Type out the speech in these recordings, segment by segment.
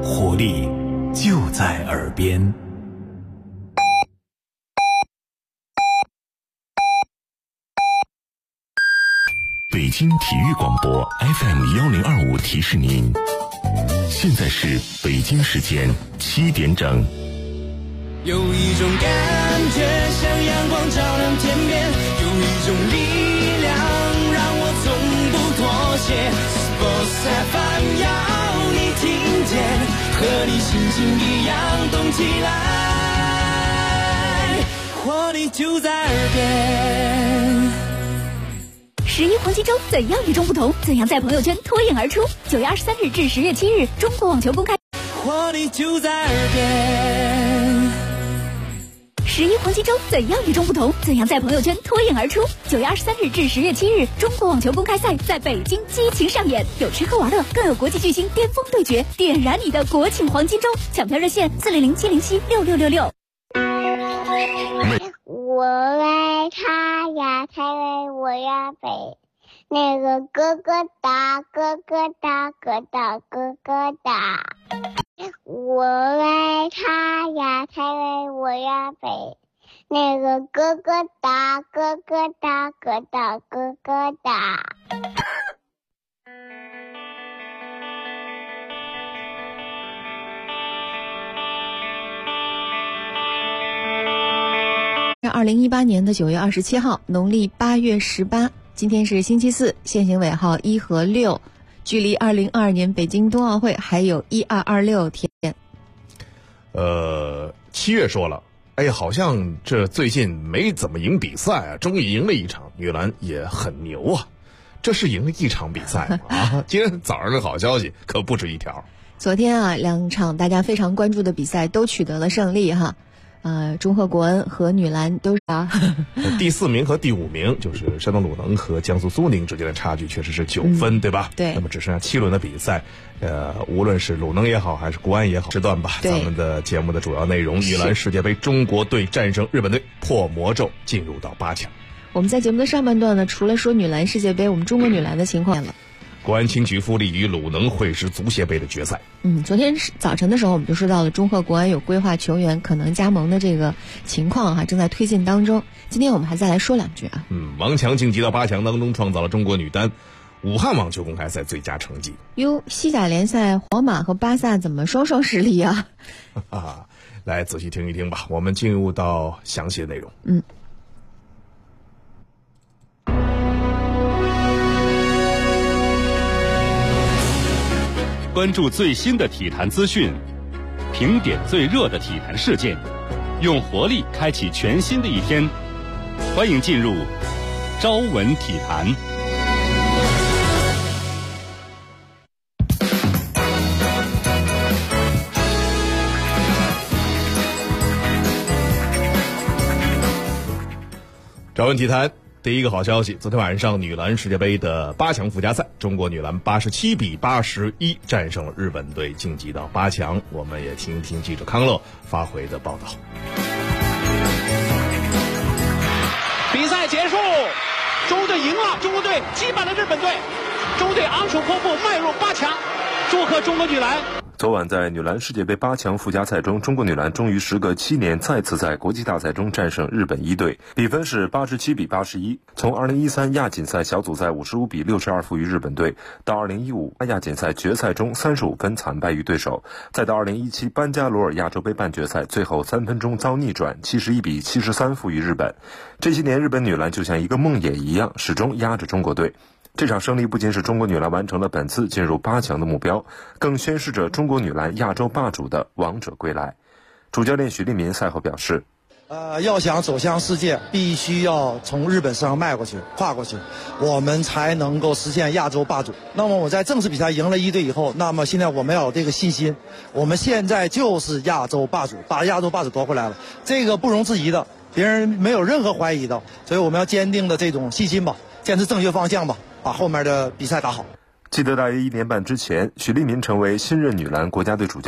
活力就在耳边。 北京体育广播 FM1025 提示您，现在是北京时间7点整。 有一种感觉像阳光照亮天边，有一种力量让我从不妥协。Sports FM 要你听见，和你心情一样动起来，活力就在耳边。 11黄金周怎样与众不同？怎样在朋友圈脱颖而出？9月23日至10月7日，中国网球公开， 活力就在耳边。 11黄金周怎样与众不同？怎样在朋友圈脱颖而出？9月23日至10月7日，中国网球公开赛在北京激情上演，有吃喝玩乐，更有国际巨星巅峰对决，点燃你的国庆黄金周！抢票热线400-707-6666。 我为他呀，才为我呀北。那个咯咯哒，咯咯哒，咯哒咯咯哒。我为他呀，才为我呀北。那个咯咯哒，咯咯哒，咯哒咯咯哒。 2018年的9月27号，农历8月18，今天是星期四，限行尾号1和6，距离2022年北京冬奥会还有1226天。 7月说了，哎，好像这最近没怎么赢比赛啊，终于赢了一场，女篮也很牛啊。这是赢了一场比赛吗？啊，今天早上的好消息可不止一条。 昨天啊，2场大家非常关注的比赛都取得了胜利哈。中赫国恩和女篮都是第4名和第5名就是山东鲁能和江苏苏宁之间的差距确实是9分，对吧？ 对。 那么只剩下7轮的比赛，无论是鲁能也好，还是国安也好，时段吧。咱们的节目的主要内容，女篮世界杯，中国队战胜日本队，破魔咒进入到8强。 我们在节目的上半段呢，除了说女篮世界杯，我们中国女篮的情况了。 国安青桔富力与鲁能会师足协杯的决赛。 昨天早晨的时候，我们就说到了中赫国安有规划球员可能加盟的这个情况哈，正在推进当中。今天我们还再来说两句啊。 王强晋级到8强当中，创造了中国女单武汉网球公开赛最佳成绩。 西甲联赛皇马和巴萨怎么双实力啊？ 来仔细听一听吧，我们进入到详细的内容。 关注最新的体坛资讯，评点最热的体坛事件，用活力开启全新的一天。欢迎进入朝闻体坛。 朝闻体坛。第一个好消息，昨天晚上女篮世界杯的8强附加赛，中国女篮87比81战胜了日本队，晋级到8强。我们也听一听记者康乐发回的报道。 比赛结束，中国队赢了，中国队击败了日本队，中国队昂首阔步迈入8强，祝贺中国女篮。 昨晚在女篮世界杯8强附加赛中，中国女篮终于时隔7年再次在国际大赛中战胜日本一队，比分是87比81。从2013亚锦赛小组赛55比62负于日本队，到2015亚锦赛决赛中35分惨败于对手，再到2017班加罗尔亚洲杯半决赛最后3分钟遭逆转71比73负于日本。这些年日本女篮就像一个梦魇一样，始终压着中国队。这场胜利不仅使中国女篮完成了本次进入8强的目标，更宣示着中国女篮亚洲霸主的王者归来。主教练许利民赛后表示， 要想走向世界，必须要从日本身上迈过去、跨过去，我们才能够实现亚洲霸主。那么我在正式比赛赢了一队以后，那么现在我们要有这个信心，我们现在就是亚洲霸主，把亚洲霸主夺回来了，这个不容置疑的，别人没有任何怀疑的，所以我们要坚定的这种信心吧，坚持正确方向吧，把后面的比赛打好。 记得大约1年半之前，许利民成为新任女篮国家队主教练。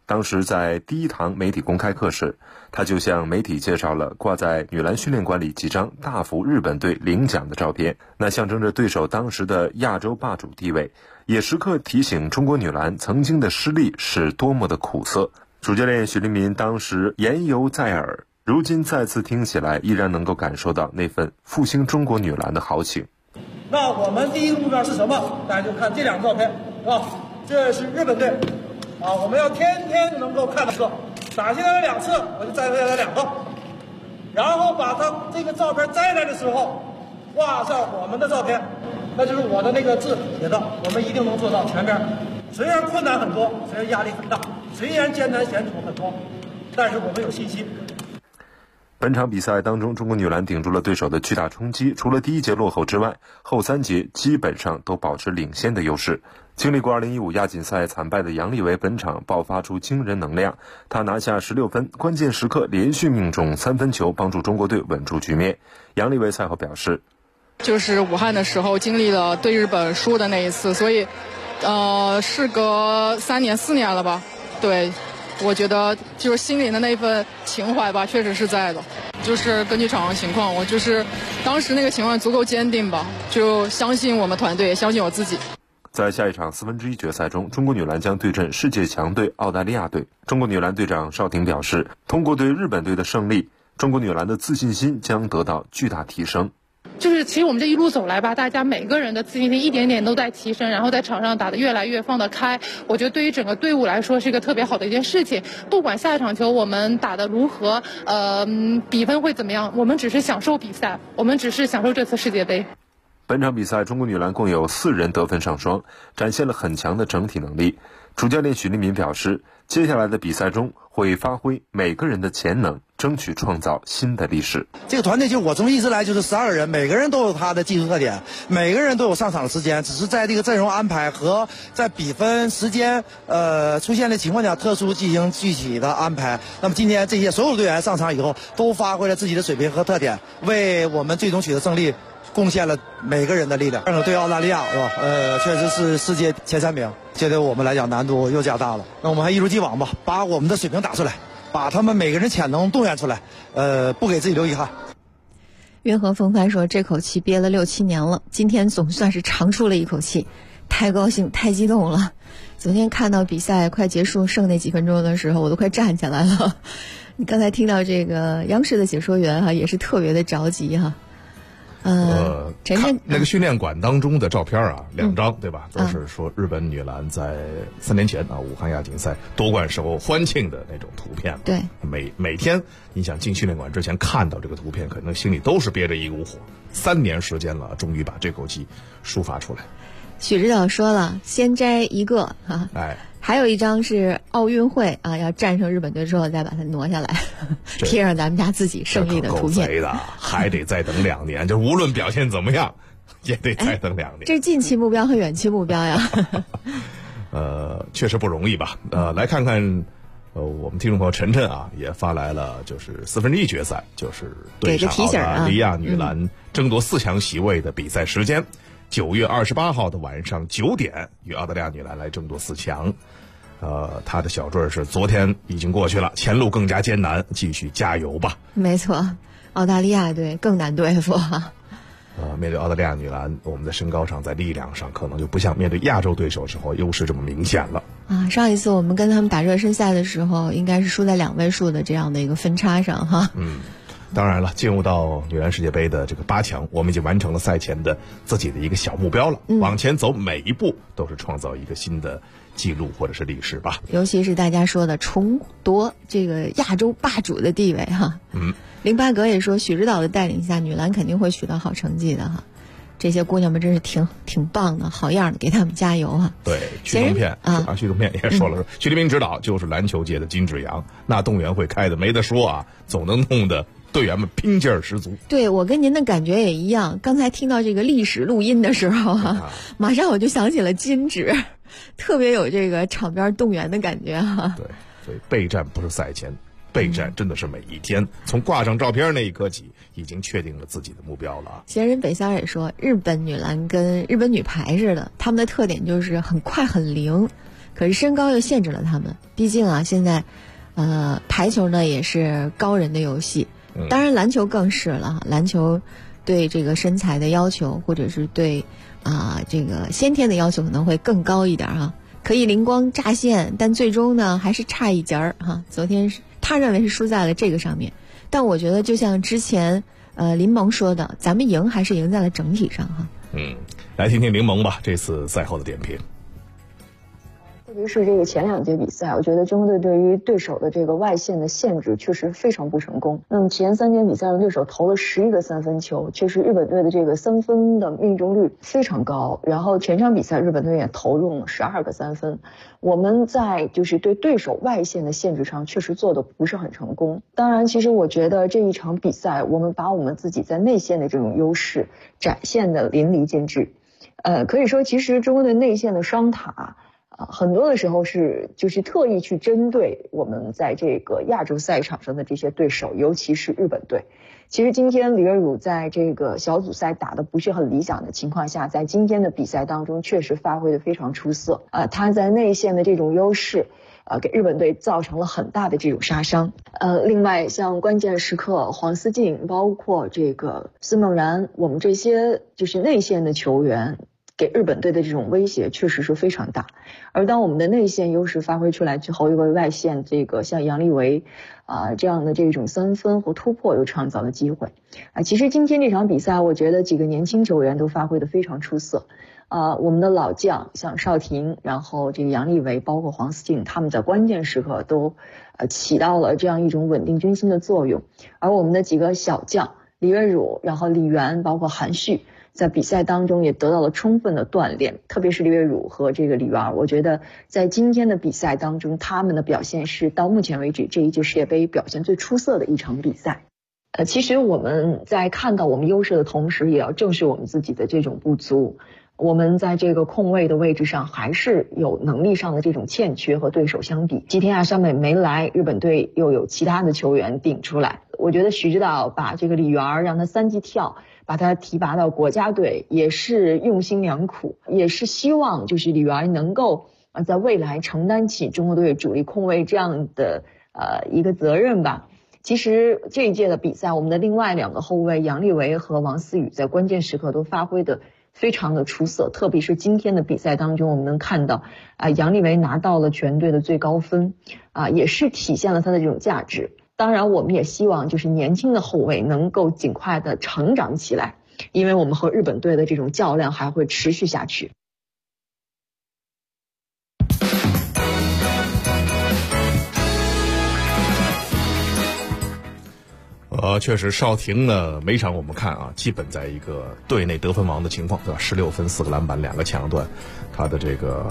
当时在第一堂媒体公开课时，他就向媒体介绍了挂在女篮训练馆里几张大幅日本队领奖的照片，那象征着对手当时的亚洲霸主地位，也时刻提醒中国女篮曾经的失利是多么的苦涩。主教练许利民当时言犹在耳，如今再次听起来依然能够感受到那份复兴中国女篮的豪情。 那我们第一个目标是什么？大家就看这两个照片，是吧？这是日本队，我们要天天能够看到个，打下来2次，我就摘下来2个，然后把它这个照片摘来的时候，画上我们的照片，那就是我的那个字写的，我们一定能做到全面。虽然困难很多，虽然压力很大，虽然艰难险阻很多，但是我们有信心。 本场比赛当中，中国女篮顶住了对手的巨大冲击，除了第一节落后之外，后3节基本上都保持领先的优势。经历过2015亚锦赛惨败的杨丽维本场爆发出惊人能量，她拿下16分，关键时刻连续命中3分球，帮助中国队稳住局面。杨丽维赛后表示， 就是武汉的时候经历了对日本输的那一次，所以事隔3年4年了吧，对，我觉得就是心里的那份情怀吧，确实是在的。就是根据场上情况，我就是当时那个情况足够坚定吧，就相信我们团队，也相信我自己。 在下一场1/4决赛中，中国女篮将对阵世界强队澳大利亚队。中国女篮队长邵婷表示，通过对日本队的胜利，中国女篮的自信心将得到巨大提升。 就是其实我们这一路走来吧，大家每个人的自信心一点点都在提升，然后在场上打得越来越放得开。我觉得对于整个队伍来说是一个特别好的一件事情。不管下一场球我们打得如何，比分会怎么样，我们只是享受比赛，我们只是享受这次世界杯。 本场比赛，中国女篮共有4人得分上双，展现了很强的整体能力。主教练许利民表示，接下来的比赛中会发挥每个人的潜能，争取创造新的历史。 这个团队就我从一直来就是12个人，每个人都有他的技术特点，每个人都有上场的时间，只是在这个阵容安排和在比分时间出现的情况下特殊进行具体的安排。那么今天这些所有队员上场以后，都发挥了自己的水平和特点，为我们最终取得胜利贡献了每个人的力量。对澳大利亚是吧？确实是世界前3名，这对我们来讲难度又加大了。那我们还一如既往吧，把我们的水平打出来，把他们每个人潜能动员出来，不给自己留遗憾。 云和风帆说，这口气憋了6、7年了，今天总算是长出了一口气，太高兴太激动了。昨天看到比赛快结束剩那几分钟的时候，我都快站起来了。你刚才听到这个央视的解说员也是特别的着急哈。 陈晨那个训练馆当中的照片2张对吧？都是说日本女篮在3年前武汉亚锦赛夺冠时候欢庆的那种图片。 对， 每天你想进训练馆之前看到这个图片，可能心里都是憋着一股火。3年时间了，终于把这口气抒发出来。 许指导说了，先摘一个还有一张是奥运会要战胜日本队之后再把它挪下来，贴上咱们家自己胜利的图片。 贼的，还得再等2年，就无论表现怎么样，也得再等2年。 这是近期目标和远期目标呀。 确实不容易吧？来看看，我们听众朋友晨晨也发来了，就是1/4决赛，就是对上澳大利亚女篮争夺4强席位的比赛时间。9月28号的晚上9点，与澳大利亚女篮来争夺4强。他的小坠是昨天已经过去了，前路更加艰难，继续加油吧。 没错，澳大利亚队更难对付面对澳大利亚女篮，我们在身高上，在力量上，可能就不像面对亚洲对手时候优势这么明显了。 上一次我们跟他们打热身赛的时候，应该是输在2位数的这样的一个分差上哈。 当然了，进入到女篮世界杯的这个8强，我们已经完成了赛前的自己的一个小目标了。往前走，每一步都是创造一个新的记录或者是历史吧。 尤其是大家说的重夺这个亚洲霸主的地位哈。林巴格也说，许指导的带领下，女篮肯定会取得好成绩的哈。这些姑娘们真是挺棒的，好样的，给他们加油哈。 对，许东片许东片也说了，许立明指导就是篮球界的金志扬，那动员会开的没得说总能弄得队员们拼劲儿十足。 对，我跟您的感觉也一样。刚才听到这个历史录音的时候马上我就想起了金指，特别有这个场边动员的感觉对，所以备战不是赛前，备战真的是每一天。从挂上照片那一刻起，已经确定了自己的目标了。 闲人北三也说，日本女篮跟日本女排似的，她们的特点就是很快很灵， 可是身高又限制了他们。毕竟啊，现在排球呢也是高人的游戏，当然篮球更是了。篮球对这个身材的要求，或者是对这个先天的要求可能会更高一点啊，可以灵光乍现，但最终呢还是差一截儿哈。昨天他认为是输在了这个上面，但我觉得就像之前林萌说的，咱们赢还是赢在了整体上哈。 来听听林萌吧，这次赛后的点评。 特别是这个前2节比赛，我觉得中国队对于对手的这个外线的限制确实非常不成功。那么前3节比赛，对手投了11个3分球，确实日本队的这个3分的命中率非常高。然后全场比赛日本队也投入了12个3分。我们在就是对对手外线的限制上确实做的不是很成功。当然，其实我觉得这一场比赛，我们把我们自己在内线的这种优势展现的淋漓尽致。可以说，其实中国队内线的双塔。很多的时候就是特意去针对我们在这个亚洲赛场上的这些对手，尤其是日本队。其实今天李月汝在这个小组赛打得不是很理想的情况下，在今天的比赛当中确实发挥得非常出色。他在内线的这种优势，给日本队造成了很大的这种杀伤。另外像关键时刻黄思静，包括这个孙梦然，我们这些就是内线的球员。给日本队的这种威胁确实是非常大，而当我们的内线优势发挥出来之后，又为外线这个像杨利维这样的这种3分或突破又创造了机会。其实今天这场比赛，我觉得几个年轻球员都发挥得非常出色。我们的老将像邵婷，然后这个杨利维，包括黄思静，他们在关键时刻都起到了这样一种稳定军心的作用。而我们的几个小将李月汝，然后李源，包括韩旭。在比赛当中也得到了充分的锻炼，特别是李月汝和这个李源，我觉得在今天的比赛当中，他们的表现是到目前为止这一届世界杯表现最出色的一场比赛。其实我们在看到我们优势的同时，也要正视我们自己的这种不足。我们在这个控卫的位置上还是有能力上的这种欠缺，和对手相比。吉田亚沙美没来，日本队又有其他的球员顶出来。我觉得许指导把这个李源让他3级跳，把他提拔到国家队，也是用心良苦，也是希望就是李源能够在未来承担起中国队主力控卫这样的一个责任吧。其实这一届的比赛，我们的另外2个后卫杨利维和王思雨在关键时刻都发挥的非常的出色，特别是今天的比赛当中，我们能看到杨利维拿到了全队的最高分，也是体现了他的这种价值。当然我们也希望就是年轻的后卫能够尽快的成长起来，因为我们和日本队的这种较量还会持续下去。 确实邵婷呢每场我们看基本在一个队内得分王的情况，对吧？16分4个篮板2个抢断，他的这个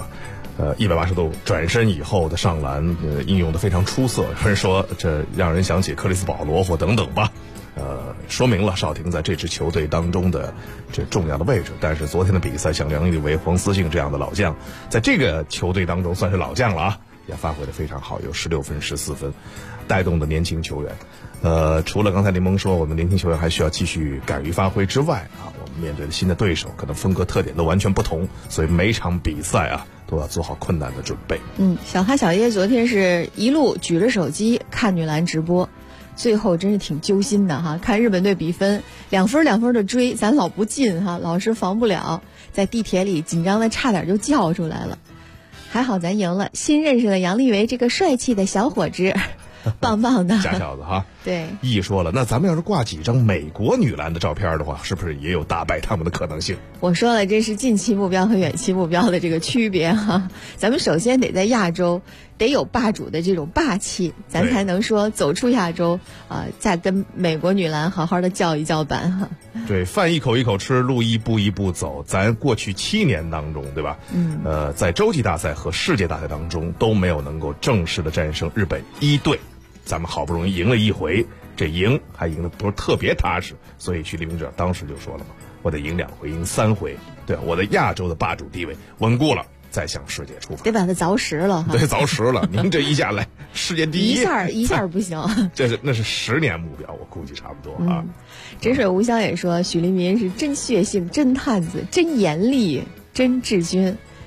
180度转身以后的上篮应用的非常出色，有人说这让人想起克里斯保罗或等等吧。说明了邵婷在这支球队当中的这重要的位置。但是昨天的比赛，像杨利维、黄思静这样的老将，在这个球队当中算是老将了也发挥得非常好，有16分14分，带动的年轻球员。除了刚才林萌说我们年轻球员还需要继续敢于发挥之外我们面对的新的对手可能风格特点都完全不同，所以每场比赛都要做好困难的准备。 小哈小耶昨天是一路举着手机看女篮直播，最后真是挺揪心的哈，看日本队比分2分2分的追，咱老不进老是防不了，在地铁里紧张的差点就叫出来了。还好咱赢了，新认识的杨利维这个帅气的小伙子棒棒的假小子对， 一说了，那咱们要是挂几张美国女篮的照片的话，是不是也有打败他们的可能性？ 我说了，这是近期目标和远期目标的这个区别咱们首先得在亚洲得有霸主的这种霸气，咱才能说走出亚洲再跟美国女篮好好的叫一叫板对，饭一口一口吃，路一步一步走。咱过去7年当中，对吧？在洲际大赛和世界大赛当中都没有能够正式的战胜日本1队。咱们好不容易赢了1回，这赢还赢得不是特别踏实，所以徐立明者当时就说了嘛，我得赢2回，赢3回，对，我的亚洲的霸主地位稳固了，再向世界出发， 得把它凿实了对，凿实了。您这一下来世界第一， 一下不行那是10年目标，我估计差不多真水无香也说许立民是真血性，真汉子，真严厉，真治军。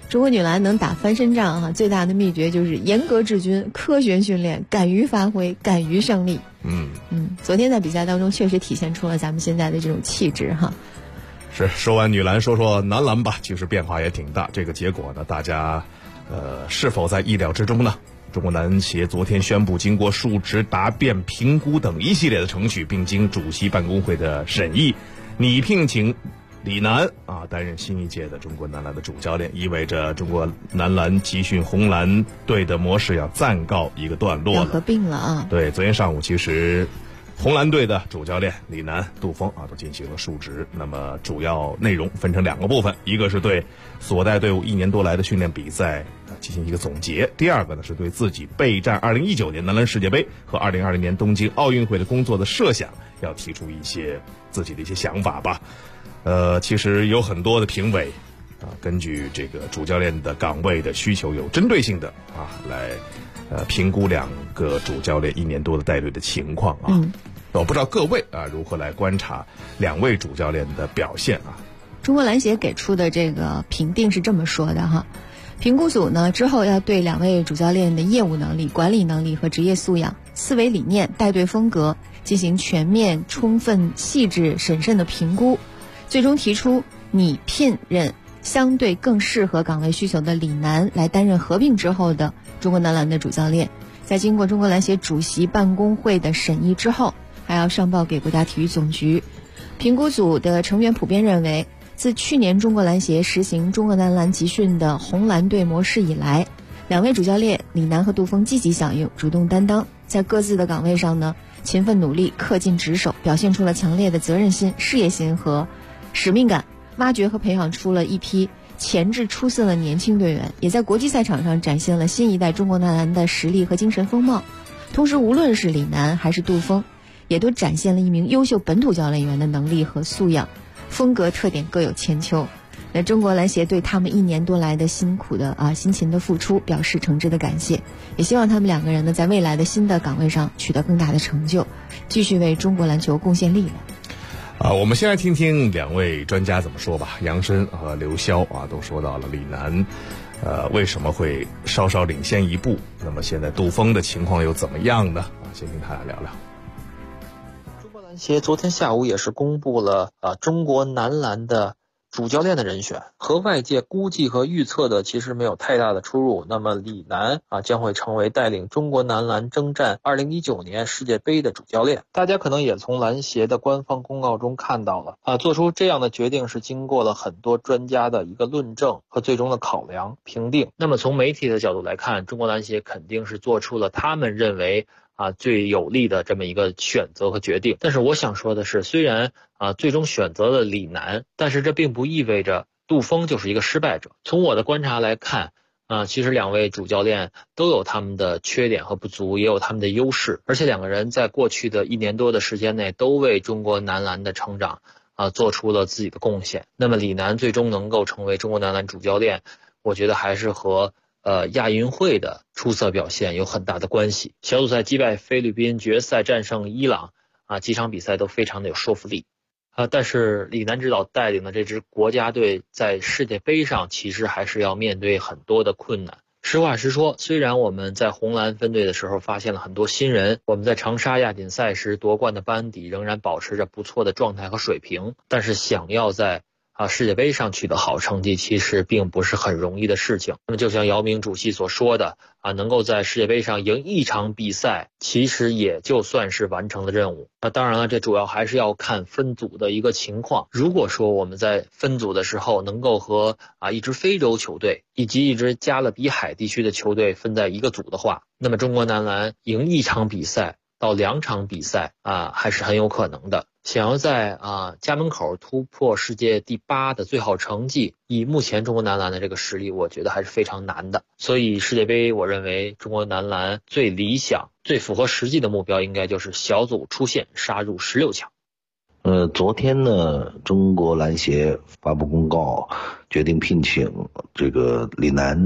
中国女篮能打翻身仗啊，最大的秘诀就是严格治军、科学训练、敢于发挥、敢于胜利。昨天在比赛当中确实体现出了咱们现在的这种气质哈。 是，说完女篮，说说男篮吧。其实变化也挺大，这个结果呢，大家是否在意料之中呢？中国男协昨天宣布，经过述职、答辩、评估等一系列的程序，并经主席办公会的审议，拟聘请李楠担任新一届的中国男篮的主教练，意味着中国男篮集训红蓝队的模式要暂告一个段落了， 要合并了啊。 对，昨天上午其实红蓝队的主教练李楠、杜峰都进行了述职。那么主要内容分成2个部分，一个是对所带队伍1年多来的训练比赛进行一个总结，第二个呢是对自己备战2019年男篮世界杯和2020年东京奥运会的工作的设想，要提出一些自己的一些想法吧。其实有很多的评委根据这个主教练的岗位的需求，有针对性的来评估2个主教练1年多的带队的情况啊。我不知道各位如何来观察2位主教练的表现啊。 中国篮协给出的这个评定是这么说的哈，评估组呢之后要对2位主教练的业务能力、管理能力和职业素养、思维理念、带队风格进行全面、充分、细致、审慎的评估，最终提出拟聘任相对更适合岗位需求的李楠来担任合并之后的中国男篮的主教练。在经过中国篮协主席办公会的审议之后，还要上报给国家体育总局。评估组的成员普遍认为，自去年中国篮协实行中国男篮集训的红蓝队模式以来，2位主教练李楠和杜峰积极响应、主动担当，在各自的岗位上呢勤奋努力、恪尽职守，表现出了强烈的责任心、事业心和使命感，挖掘和培养出了一批潜质出色的年轻队员，也在国际赛场上展现了新一代中国男篮的实力和精神风貌。同时无论是李楠还是杜峰，也都展现了一名优秀本土教练员的能力和素养，风格特点各有千秋。那中国篮协对他们1年多来的辛勤的付出表示诚挚的感谢，也希望他们2个人呢在未来的新的岗位上取得更大的成就，继续为中国篮球贡献力量。 我们先来听听2位专家怎么说吧。杨申和刘潇都说到了李楠为什么会稍稍领先一步，那么现在杜峰的情况又怎么样呢？先听他来聊聊。 中国篮协昨天下午也是公布了中国男篮的主教练的人选，和外界估计和预测的其实没有太大的出入。那么李楠将会成为带领中国男篮征战2019年世界杯的主教练。大家可能也从篮协的官方公告中看到了做出这样的决定是经过了很多专家的一个论证和最终的考量评定。那么从媒体的角度来看，中国篮协肯定是做出了他们认为最有利的这么一个选择和决定。但是我想说的是，虽然最终选择了李楠，但是这并不意味着杜峰就是一个失败者。从我的观察来看其实2位主教练都有他们的缺点和不足，也有他们的优势，而且2个人在过去的1年多的时间内都为中国男篮的成长做出了自己的贡献。那么李楠最终能够成为中国男篮主教练，我觉得还是和亚运会的出色表现有很大的关系。小组赛击败菲律宾，决赛战胜伊朗几场比赛都非常的有说服力但是李楠指导带领的这支国家队在世界杯上其实还是要面对很多的困难。实话实说，虽然我们在红蓝分队的时候发现了很多新人，我们在长沙亚锦赛时夺冠的班底仍然保持着不错的状态和水平，但是想要在世界杯上取得好成绩其实并不是很容易的事情。那么就像姚明主席所说的能够在世界杯上赢1场比赛其实也就算是完成了任务。当然了，这主要还是要看分组的一个情况。如果说我们在分组的时候能够和一支非洲球队以及一支加勒比海地区的球队分在一个组的话，那么中国男篮赢1场比赛到2场比赛还是很有可能的。想要在家门口突破世界第8的最好成绩，以目前中国男篮的这个实力，我觉得还是非常难的。所以世界杯我认为中国男篮最理想、最符合实际的目标应该就是小组出线，杀入16强。 昨天呢，中国篮协发布公告，决定聘请这个李楠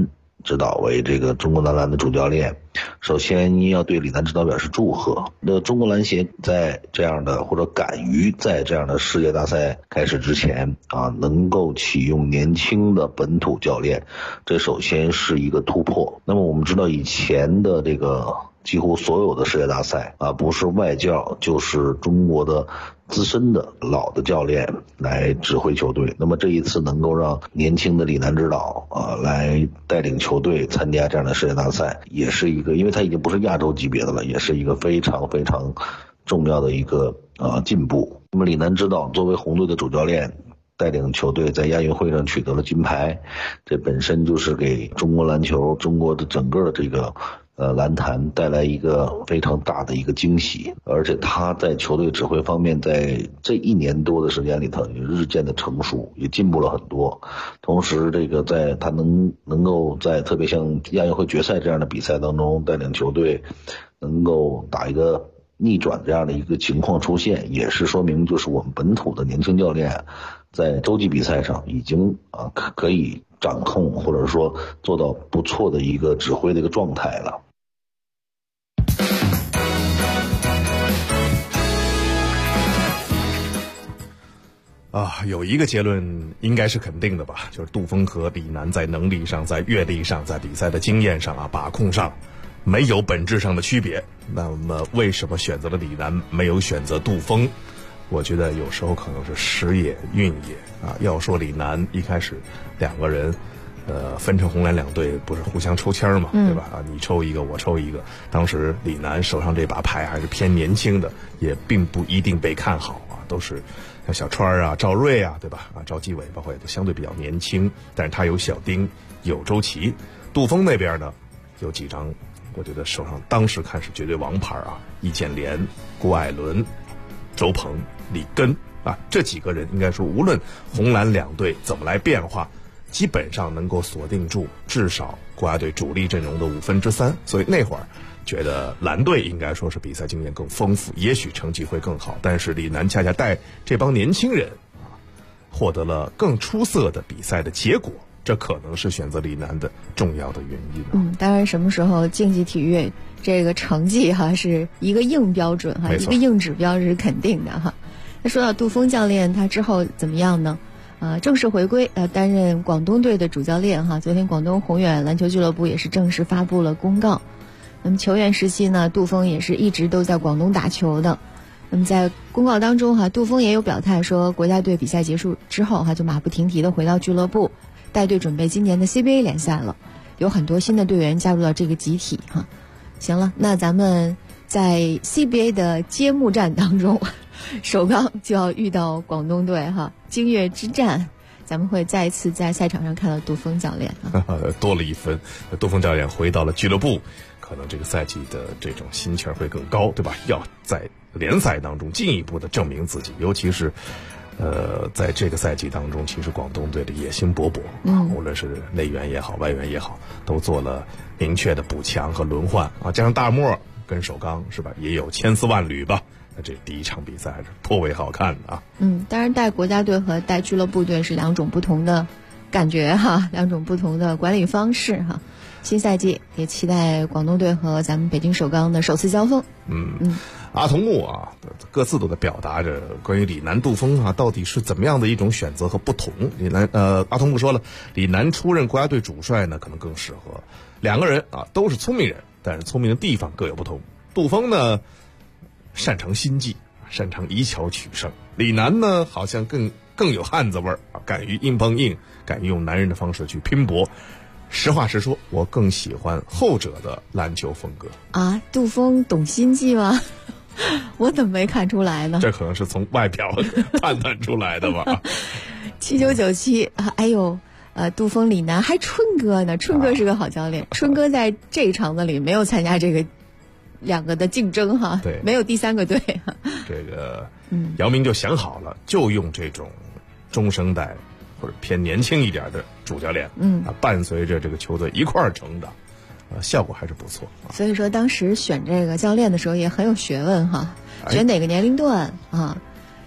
指导为这个中国男篮的主教练，首先要对李楠指导表示祝贺。那中国篮协在这样的或者敢于在这样的世界大赛开始之前能够启用年轻的本土教练，这首先是一个突破。那么我们知道以前的这个几乎所有的世界大赛不是外教就是中国的资深的老的教练来指挥球队。那么这一次能够让年轻的李楠指导来带领球队参加这样的世界大赛，也是一个，因为他已经不是亚洲级别的了，也是一个非常非常重要的一个进步。那么李楠指导作为红队的主教练，带领球队在亚运会上取得了金牌，这本身就是给中国篮球、中国的整个这个篮坛带来一个非常大的一个惊喜。而且他在球队指挥方面，在这1年多的时间里头也日渐的成熟，也进步了很多。同时这个在他能够在特别像亚运会决赛这样的比赛当中带领球队能够打一个逆转这样的一个情况出现，也是说明就是我们本土的年轻教练在洲际比赛上已经可以掌控或者说做到不错的一个指挥的一个状态了。 有一个结论应该是肯定的吧，就是杜锋和李楠在能力上、在阅历上、在比赛的经验上把控上没有本质上的区别。那么为什么选择了李楠，没有选择杜锋？我觉得有时候可能是时也运也要说李楠一开始两个人分成红蓝两队，不是互相抽签嘛，对吧？你抽一个我抽一个。当时李楠手上这把牌还是偏年轻的，也并不一定被看好都是像小川赵睿对吧？赵继伟包括也都相对比较年轻，但是他有小丁，有周琦。杜锋那边呢有几张我觉得手上当时看是绝对王牌易建联、郭艾伦、周鹏、李根这几个人应该说无论红蓝两队怎么来变化，基本上能够锁定住至少国家队主力阵容的3/5。所以那会儿觉得蓝队应该说是比赛经验更丰富，也许成绩会更好。但是李楠恰恰带这帮年轻人获得了更出色的比赛的结果，这可能是选择李楠的重要的原因。 当然什么时候竞技体育这个成绩是一个硬标准一个硬指标是肯定的那说到杜锋教练，他之后怎么样呢？正式回归担任广东队的主教练昨天广东宏远篮球俱乐部也是正式发布了公告。那么球员时期呢，杜锋也是一直都在广东打球的。那么在公告当中杜锋也有表态说，国家队比赛结束之后就马不停蹄的回到俱乐部，带队准备今年的 CBA 联赛了，有很多新的队员加入到这个集体行了，那咱们在 CBA 的揭幕战当中，首钢就要遇到广东队京粤之战，咱们会再一次在赛场上看到杜锋教练多了一分。杜锋教练回到了俱乐部，可能这个赛季的这种心气儿会更高，对吧？要在联赛当中进一步的证明自己，尤其是在这个赛季当中，其实广东队的野心勃勃无论是内援也好外援也好，都做了明确的补强和轮换加上大漠跟首钢是吧，也有千丝万缕吧。那这第一场比赛还是颇为好看的当然带国家队和带俱乐部队是两种不同的感觉两种不同的管理方式新赛季也期待广东队和咱们北京首钢的首次交锋。 阿童木各自都在表达着关于李楠杜锋到底是怎么样的一种选择和不同。阿童木说了，李楠出任国家队主帅呢可能更适合。两个人都是聪明人，但是聪明的地方各有不同。杜锋呢擅长心计，擅长以巧取胜。李楠呢好像更有汉子味儿敢于硬碰硬，敢于用男人的方式去拼搏。实话实说，我更喜欢后者的篮球风格杜锋懂心计吗？我怎么没看出来呢？ 这可能是从外表判断出来的吧。 7997哎呦杜锋李楠还春哥呢，春哥是个好教练。春哥在这一场子里没有参加这个两个的竞争对， 没有第三个队这个姚明就想好了，就用这种中生代或者偏年轻一点的主教练伴随着这个球队一块儿成长，效果还是不错所以说当时选这个教练的时候也很有学问选哪个年龄段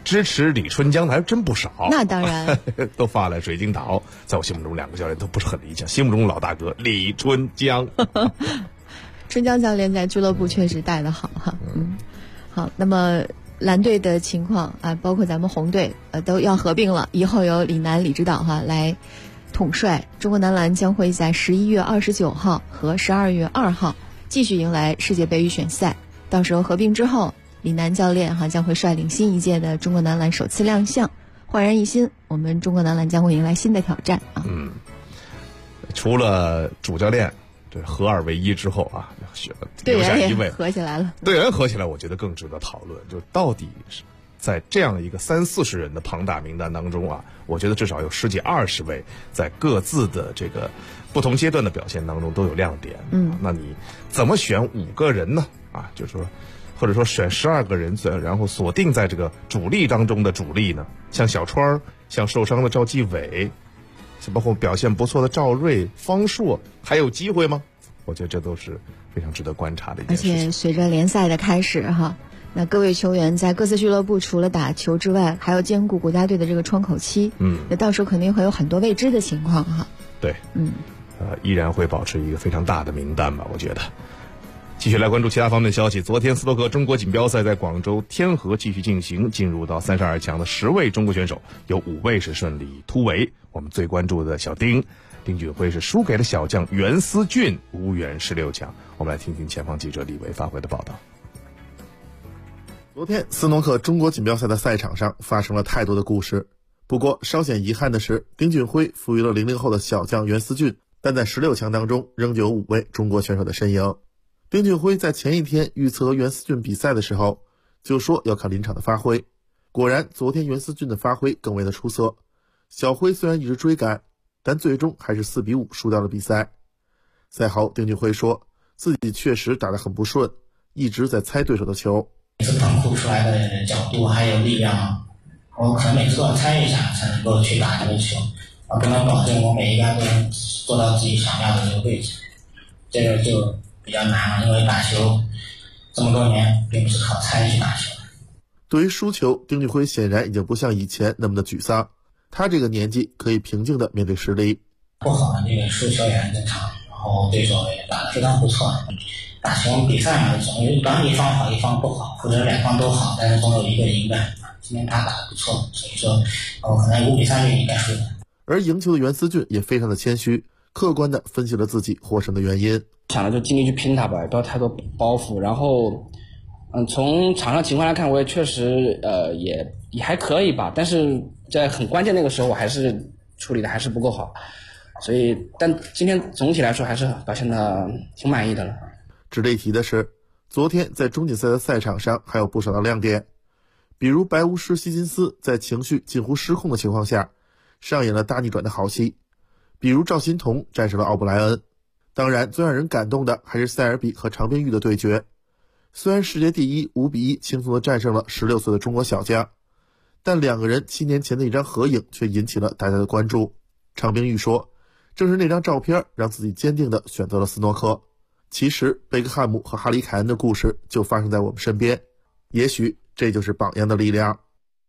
支持李春江的还真不少。 那当然， 都发了水晶岛。在我心目中，两个教练都不是很理想。心目中老大哥李春江， 春江教练在俱乐部确实带得好哈。好，那么蓝队的情况啊，包括咱们红队都要合并了，以后由李楠李指导哈来统帅中国男篮，将会在11月29号和12月2号继续迎来世界杯预选赛。到时候合并之后，李楠教练哈将会率领新一届的中国男篮首次亮相，焕然一新，我们中国男篮将会迎来新的挑战啊。 除了主教练这合二为一之后啊， 队员一位合起来了。 队员合起来，我觉得更值得讨论。就到底是在这样一个30-40人的庞大名单当中啊，我觉得至少有10几20位，在各自的这个不同阶段的表现当中都有亮点。那你怎么选5个人呢？啊，就是说，或者说选12个人，然后锁定在这个主力当中的主力呢？像小川，像受伤的赵继伟，像包括表现不错的赵睿、方硕，还有机会吗？我觉得这都是非常值得观察的一件事情。 而且随着联赛的开始哈，那各位球员在各自俱乐部除了打球之外，还要兼顾国家队的这个窗口期。那到时候肯定会有很多未知的情况哈。 对，依然会保持一个非常大的名单吧，我觉得。继续来关注其他方面的消息。昨天斯诺克中国锦标赛在广州天河继续进行，进入到32强的10位中国选手，有5位是顺利突围。我们最关注的小丁俊晖是输给了小将袁思俊，无缘16强。我们来听听前方记者李维发回的报道。 昨天斯诺克中国锦标赛的赛场上发生了太多的故事，不过稍显遗憾的是，丁俊晖负于了00后的小将袁思俊，但在16强当中仍旧有5位中国选手的身影。丁俊晖在前一天预测和袁思俊比赛的时候就说要看临场的发挥，果然昨天袁思俊的发挥更为的出色。小晖虽然一直追赶，但最终还是4比5输掉了比赛。赛后丁俊晖说自己确实打得很不顺，一直在猜对手的球。 每次短库出来的角度还有力量，我可能每次都要猜一下才能够去打这个球，我不能保证我每一杆都能做到自己想要的这个位置，这个就比较难了，因为打球这么多年并不是靠猜去打球。 对于输球，丁俊晖显然已经不像以前那么的沮丧，他这个年纪可以平静地面对实力。 不好的这个输球也很正常，然后对手也打得非常不错。打球比赛嘛，总有一方好一方不好，或者2方都好，但是总有一个赢的。今天他打得不错，所以说可能5比3就应该输的。 而赢球的袁思俊也非常的谦虚，客观地分析了自己获胜的原因。 想着就尽力去拼他吧，不要太多包袱。然后，从场上情况来看，我也确实也还可以吧，但是在很关键那个时候，我还是处理的还是不够好。所以，但今天总体来说还是表现的挺满意的了。 值得一提的是，昨天在中锦赛的赛场上还有不少的亮点，比如白巫师希金斯在情绪近乎失控的情况下，上演了大逆转的好戏；比如赵心童战胜了奥布莱恩。当然，最让人感动的还是塞尔比和常冰玉的对决。虽然世界第一5比1轻松地战胜了16岁的中国小将，但2个人7年前的一张合影却引起了大家的关注。常冰玉说，正是那张照片让自己坚定地选择了斯诺克。其实贝克汉姆和哈里凯恩的故事就发生在我们身边，也许这就是榜样的力量。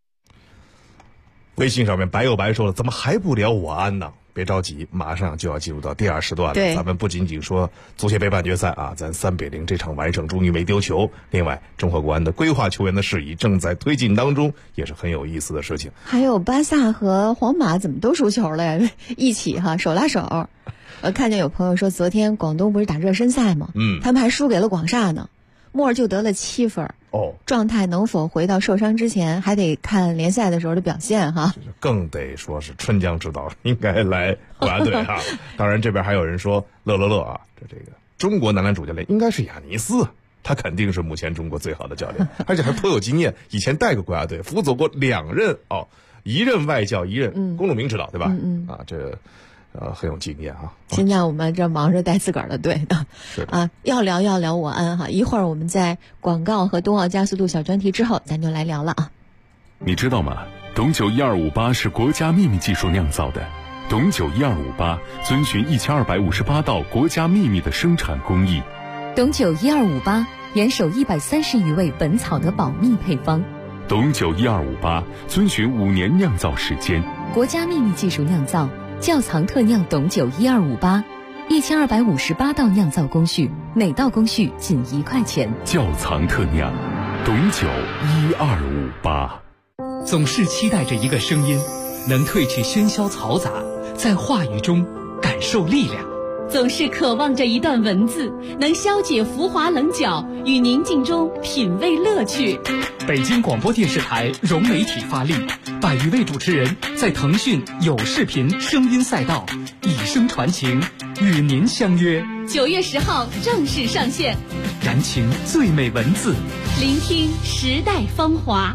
微信上面白又白说了，怎么还不聊我安呢？别着急，马上就要进入到第2时段了。咱们不仅仅说足协杯半决赛啊，咱3比0这场完胜终于没丢球。另外，中赫国安的规划球员的事宜正在推进当中，也是很有意思的事情。 还有巴萨和皇马怎么都输球了呀？一起哈手拉手。看见有朋友说，昨天广东不是打热身赛吗？他们还输给了广厦呢，莫尔就得了7分。状态能否回到受伤之前，还得看联赛的时候的表现哈。 更得说是春江指导应该来国安队哈。当然这边还有人说乐啊，这个中国男篮主教练应该是亚尼斯，他肯定是目前中国最好的教练，而且还颇有经验，以前带过国家队，辅佐过2任1任外教，1任龚鲁明指导，对吧？这很有经验啊。 现在我们这忙着带自个儿的队的啊，要聊我安哈。一会儿我们在广告和冬奥加速度小专题之后，咱就来聊了啊。 你知道吗？董酒1258是国家秘密技术酿造的，董酒1258遵循1258道国家秘密的生产工艺。 董酒1258严守130余味本草的保密配方， 董酒1258遵循5年酿造时间， 国家秘密技术酿造，窖藏特酿董酒1258，1258道酿造工序，每道工序仅1块钱。 窖藏特酿，董酒1258。 总是期待着一个声音，能褪去喧嚣嘈杂，在话语中感受力量。 总是渴望着一段文字，能消解浮华棱角，与宁静中品味乐趣。 北京广播电视台融媒体发力，100余位主持人在腾讯有视频声音赛道以声传情，与您相约。 9月10号正式上线， 燃情最美文字， 聆听时代芳华。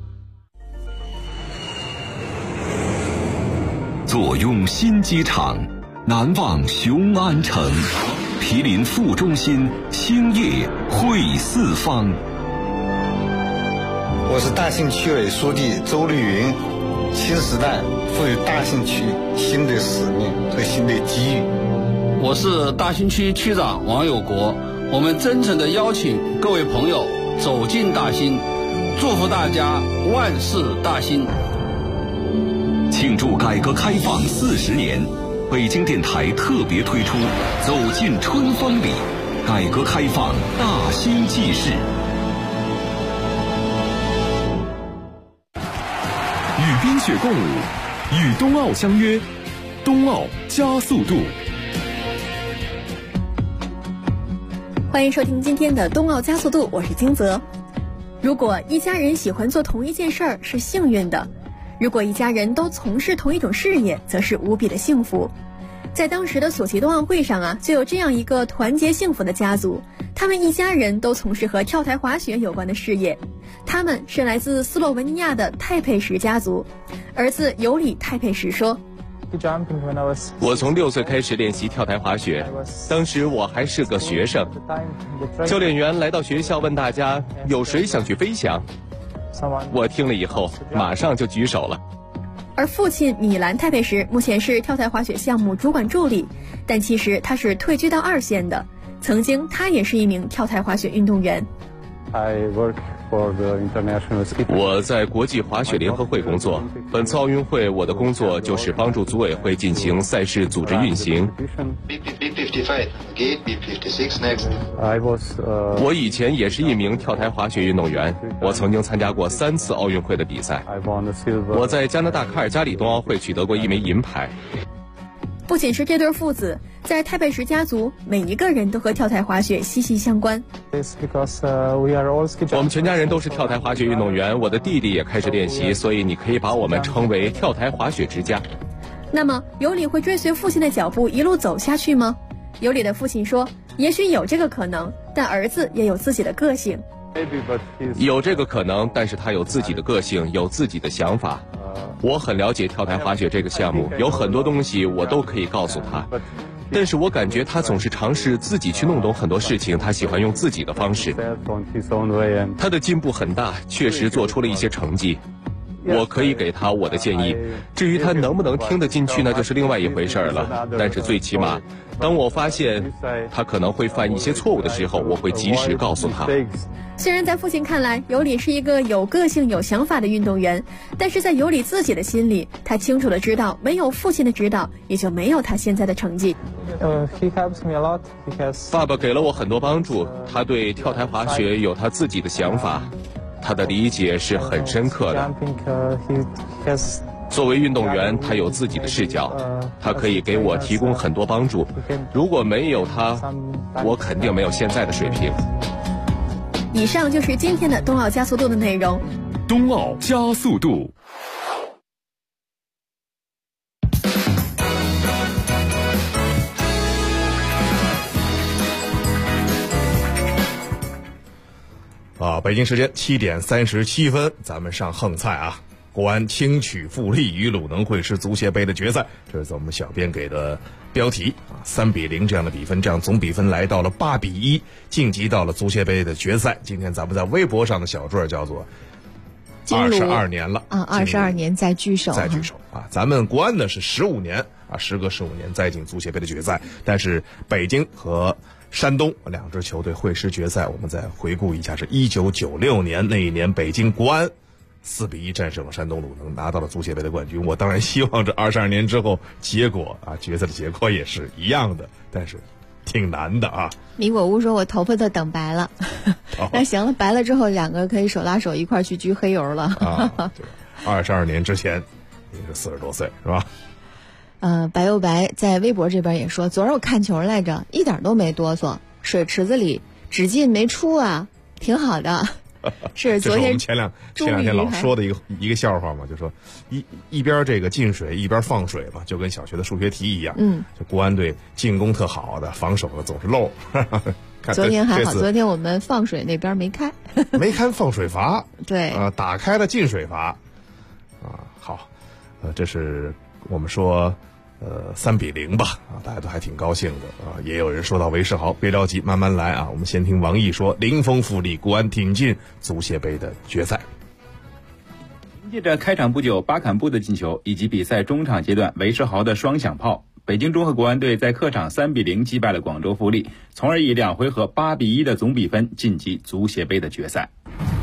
坐拥新机场，难忘雄安城，毗邻副中心，兴业汇四方。 我是大兴区委书记周绿云。新时代赋予大兴区新的使命和新的机遇。 我是大兴区区长王有国。我们真诚地邀请各位朋友走进大兴，祝福大家万事大兴。 庆祝改革开放40年，北京电台特别推出《走进春风里》，改革开放大兴纪事。 与冰雪共舞，与冬奥相约，冬奥加速度。 欢迎收听今天的冬奥加速度，我是金泽。如果一家人喜欢做同一件事儿是幸运的，如果一家人都从事同一种事业，则是无比的幸福。在当时的索契冬奥会上啊，就有这样一个团结幸福的家族，他们一家人都从事和跳台滑雪有关的事业。他们是来自斯洛文尼亚的泰佩什家族。儿子尤里泰佩什说， 我从6岁开始练习跳台滑雪，当时我还是个学生。教练员来到学校问大家有谁想去飞翔，我听了以后马上就举手了。 而父亲米兰泰佩什目前是跳台滑雪项目主管助理，但其实他是退居到2线的，曾经他也是一名跳台滑雪运动员。 我在国际滑雪联合会工作，本次奥运会我的工作就是帮助组委会进行赛事组织运行。我以前也是一名跳台滑雪运动员，我曾经参加过3次奥运会的比赛。我在加拿大卡尔加里冬奥会取得过1枚银牌。 不仅是这对父子，在泰佩什家族，每一个人都和跳台滑雪息息相关。 我们全家人都是跳台滑雪运动员，我的弟弟也开始练习，所以你可以把我们称为跳台滑雪之家。 那么，尤里会追随父亲的脚步一路走下去吗？尤里的父亲说，也许有这个可能，但儿子也有自己的个性。 有这个可能，但是他有自己的个性，有自己的想法。我很了解跳台滑雪这个项目，有很多东西我都可以告诉他，但是我感觉他总是尝试自己去弄懂很多事情，他喜欢用自己的方式。他的进步很大，确实做出了一些成绩。我可以给他我的建议，至于他能不能听得进去，那就是另外一回事了。但是最起码，当我发现他可能会犯一些错误的时候，我会及时告诉他。 虽然在父亲看来，尤里是一个有个性、有想法的运动员，但是在尤里自己的心里，他清楚地知道，没有父亲的指导，也就没有他现在的成绩。 爸爸给了我很多帮助，他对跳台滑雪有他自己的想法，他的理解是很深刻的。作为运动员，他有自己的视角，他可以给我提供很多帮助。如果没有他，我肯定没有现在的水平。 以上就是今天的冬奥加速度的内容。 冬奥加速度。 北京时间7点37分，咱们上横菜啊！国安轻取富力与鲁能会师足协杯的决赛，这是我们小编给的标题啊，3-0这样的比分，这样总比分来到了8-1，晋级到了足协杯的决赛。今天咱们在微博上的小坠叫做22年了啊，22年再聚首啊！咱们国安呢是15年啊，时隔15年再进足协杯的决赛，但是北京和山东2支球队会师决赛，我们再回顾一下，是1996年那一年，北京国安 4-1战胜了山东鲁能，拿到了足协杯的冠军。我当然希望这22年之后结果啊，决赛的结果也是一样的，但是挺难的啊。 米果屋说我头发都等白了，那行了，白了之后两个可以手拉手一块去焗黑油了。 啊，22年之前也是40多岁是吧？ 白又白在微博这边也说，昨儿我看球来着，一点都没哆嗦，水池子里只进没出啊，挺好的。是昨天这是我们前两天老说的一个笑话嘛，就说一边这个进水一边放水嘛，就跟小学的数学题一样。就国安队进攻特好的，防守的总是漏。 昨天还好，昨天我们放水那边没开， 没开放水阀。 对打开了进水阀。好，这是我们说。3-0吧，大家都还挺高兴的也有人说到韦世豪，别着急，慢慢来啊。我们先听王毅说，零封复利，国安挺进足协杯的决赛。 凭借着开场不久巴坎布的进球，以及比赛中场阶段韦世豪的双响炮，北京中赫国安队在客场3-0击败了广州富力，从而以2回合8-1的总比分晋级足协杯的决赛。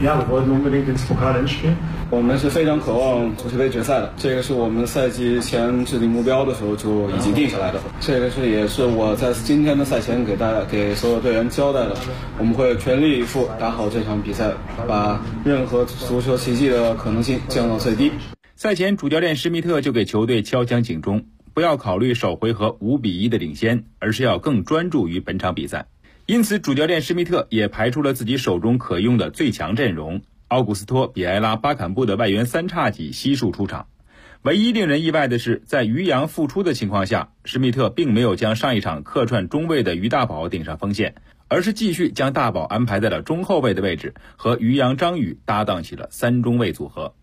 我们是非常渴望足协杯决赛的，这个是我们赛季前制定目标的时候就已经定下来的，这个也是我在今天的赛前给所有队员交代的，我们会全力以赴打好这场比赛，把任何足球奇迹的可能性降到最低。 赛前主教练施密特就给球队敲响警钟，不要考虑首回合5-1的领先，而是要更专注于本场比赛。因此主教练施密特也排出了自己手中可用的最强阵容，奥古斯托、比埃拉、巴坎布的外援三叉戟悉数出场。唯一令人意外的是，在于洋复出的情况下，施密特并没有将上一场客串中卫的于大宝顶上锋线，而是继续将大宝安排在了中后卫的位置，和于洋、张宇搭档起了3中卫组合。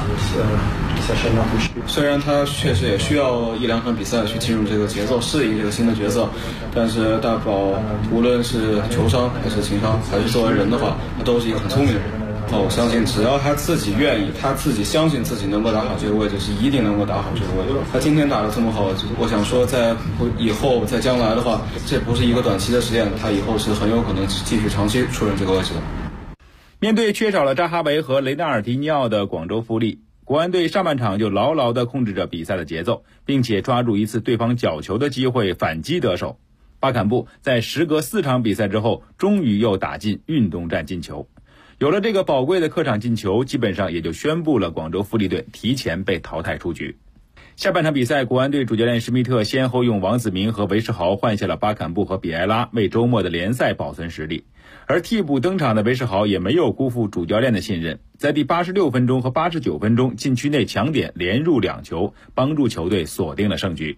虽然他确实也需要1-2场比赛去进入这个节奏，适应这个新的角色，但是大宝无论是球商还是情商还是作为人的话，他都是一个很聪明的人。我相信只要他自己愿意，他自己相信自己能够打好这个位置，是一定能够打好这个位置。他今天打得这么好，我想说在以后在将来的话，这不是一个短期的实验，他以后是很有可能继续长期出任这个位置的。 面对缺少了扎哈维和雷纳尔迪尼奥的广州富力，国安队上半场就牢牢地控制着比赛的节奏，并且抓住一次对方角球的机会反击得手。巴坎布在时隔4场比赛之后，终于又打进运动战进球。有了这个宝贵的客场进球，基本上也就宣布了广州富力队提前被淘汰出局。下半场比赛，国安队主教练施密特先后用王子铭和韦世豪换下了巴坎布和比埃拉，为周末的联赛保存实力。而替补登场的韦世豪也没有辜负主教练的信任，在第86分钟和89分钟禁区内抢点连入2球，帮助球队锁定了胜局。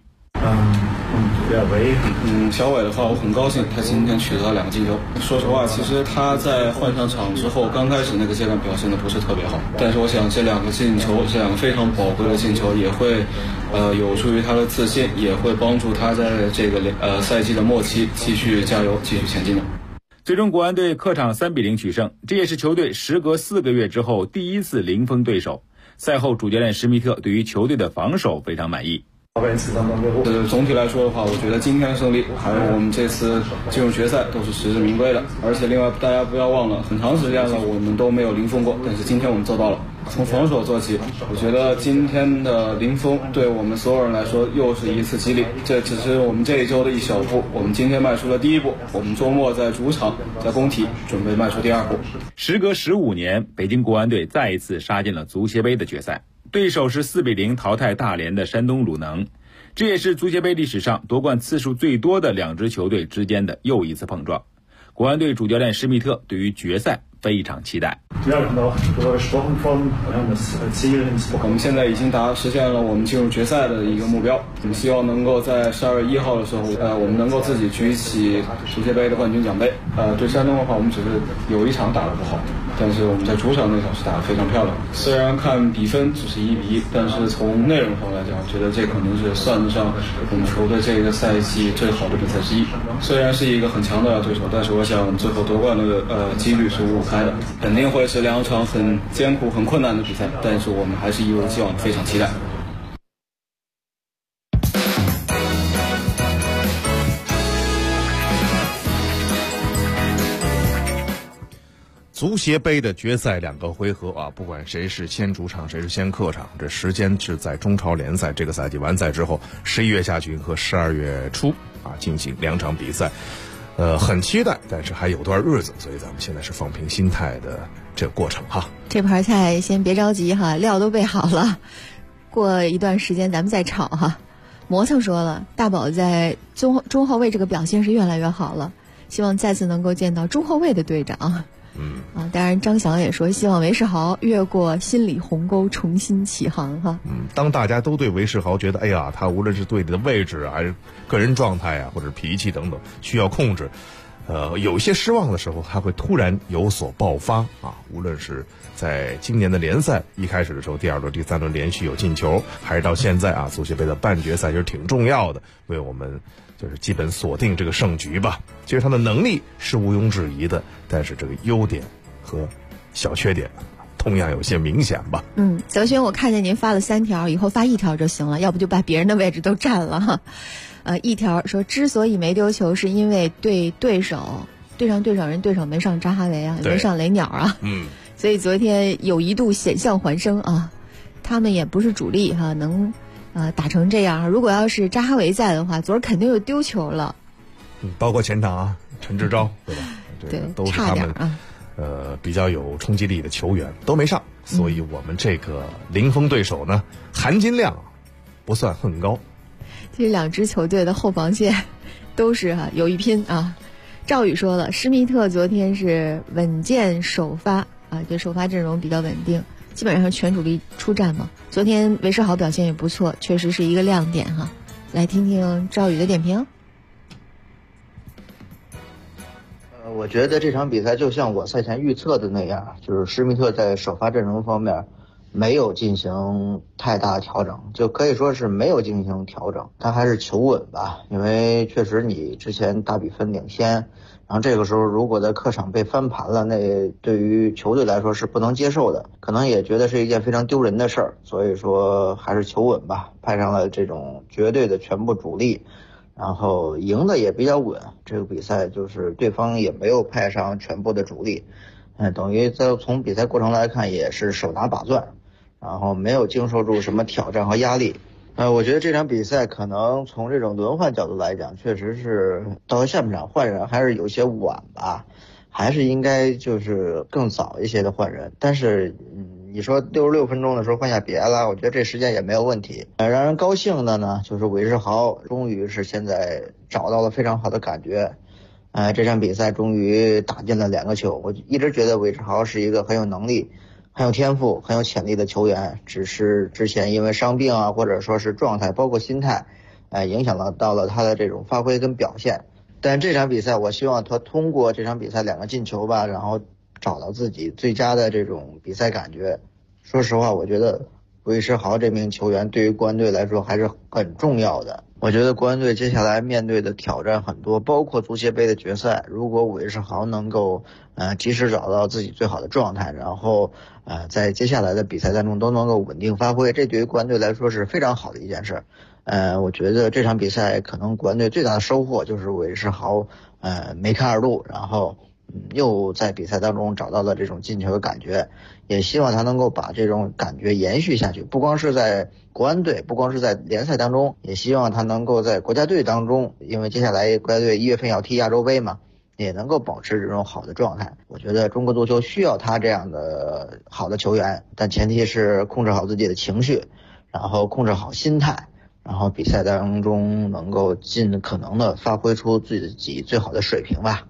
小伟的话，我很高兴他今天取得了2个进球。说实话，其实他在换上场之后，刚开始那个阶段表现的不是特别好，但是我想这2个进球，这2个非常宝贵的进球，也会有助于他的自信，也会帮助他在这个赛季的末期继续加油，继续前进的。 最终国安队客场3-0取胜，这也是球队时隔4个月之后第一次零封对手。赛后主教练施密特对于球队的防守非常满意。 总体来说的话，我觉得今天的胜利还有我们这次进入决赛都是实至名归的。而且另外大家不要忘了，很长时间了我们都没有零封过，但是今天我们做到了。从防守做起，我觉得今天的零封对我们所有人来说又是一次激励。这只是我们这一周的一小步，我们今天迈出了第一步，我们周末在主场在工体准备迈出第2步。 时隔15年，北京国安队再一次杀进了足协杯的决赛，对手是4-0淘汰大连的山东鲁能，这也是足协杯历史上夺冠次数最多的2支球队之间的又一次碰撞。国安队主教练施密特对于决赛非常期待。 我们现在已经实现了我们进入决赛的一个目标，我们希望能够在12月1号的时候，我们能够自己举起足协杯的冠军奖杯。对山东的话，我们只是有一场打得不好，但是我们在主场那场是打得非常漂亮。虽然看比分只是1-1，但是从内容上来讲，我觉得这可能是算得上我们球队这个赛季最好的比赛之一。虽然是一个很强的对手，但是我想最后夺冠的几率是5-5开的，肯定会是2场很艰苦很困难的比赛，但是我们还是一如既往非常期待。 足协杯的决赛2个回合啊，不管谁是先主场谁是先客场，这时间是在中超联赛这个赛季完赛之后11月下旬和12月初啊进行2场比赛。很期待，但是还有段日子，所以咱们现在是放平心态的这个过程哈。 这盘菜先别着急哈，料都备好了，过一段时间咱们再炒哈。磨蹭说了，大宝在中后卫这个表现是越来越好了，希望再次能够见到中后卫的队长。当然张翔也说希望韦世豪越过心理鸿沟重新起航哈。 当大家都对韦世豪觉得哎呀他无论是队里的位置还是个人状态啊或者脾气等等需要控制，有些失望的时候他会突然有所爆发啊。无论是在今年的联赛一开始的时候第2轮第3轮连续有进球，还是到现在啊足协杯的半决赛就是挺重要的，为我们就是基本锁定这个胜局吧。其实他的能力是毋庸置疑的，但是这个优点和小缺点同样有些明显吧。 泽轩，我看见您发了3条，以后发1条就行了，要不就把别人的位置都占了哈。1条说之所以没丢球是因为对手没上扎哈维啊，没上雷鸟啊，所以昨天有一度险象环生啊，他们也不是主力哈，能打成这样，如果要是扎哈维在的话，昨儿肯定就丢球了。 包括前场啊，陈志钊对吧？这个都是他们比较有冲击力的球员都没上，所以我们这个零封对手呢，含金量不算很高。 其实2支球队的后防线都是有一拼啊。赵宇说了，施密特昨天是稳健首发啊，这首发阵容比较稳定，基本上全主力出战嘛。昨天韦世豪表现也不错，确实是一个亮点哈。来听听赵宇的点评。 我觉得这场比赛就像我赛前预测的那样，就是施密特在首发阵容方面没有进行太大调整，就可以说是没有进行调整，他还是求稳吧。因为确实你之前大比分领先，然后这个时候如果在客场被翻盘了，那对于球队来说是不能接受的，可能也觉得是一件非常丢人的事儿。所以说还是求稳吧，派上了这种绝对的全部主力，然后赢的也比较稳。这个比赛就是对方也没有派上全部的主力，等于从比赛过程来看也是手拿把攥，然后没有经受住什么挑战和压力。我觉得这场比赛可能从这种轮换角度来讲，确实是到下半场换人还是有些晚吧，还是应该就是更早一些的换人。但是你说66分钟的时候换下别了，我觉得这时间也没有问题。让人高兴的呢，就是韦世豪终于是现在找到了非常好的感觉。这场比赛终于打进了2个球。我一直觉得韦世豪是一个很有能力、很有天赋、很有潜力的球员，只是之前因为伤病啊，或者说是状态，包括心态，影响到了他的这种发挥跟表现。但这场比赛，我希望他通过这场比赛2个进球吧，然后找到自己最佳的这种比赛感觉。说实话，我觉得韦世豪这名球员对于国安队来说还是很重要的。我觉得国安队接下来面对的挑战很多，包括足协杯的决赛。如果韦世豪能够及时找到自己最好的状态，然后在接下来的比赛当中都能够稳定发挥，这对于国安队来说是非常好的一件事。我觉得这场比赛可能国安队最大的收获就是韦世豪梅开二度，然后又在比赛当中找到了这种进球的感觉，也希望他能够把这种感觉延续下去，不光是在国安队，不光是在联赛当中，也希望他能够在国家队当中，因为接下来国家队1月份要踢亚洲杯嘛，也能够保持这种好的状态。我觉得中国足球需要他这样的好的球员，但前提是控制好自己的情绪，然后控制好心态，然后比赛当中能够尽可能的发挥出自己最好的水平吧。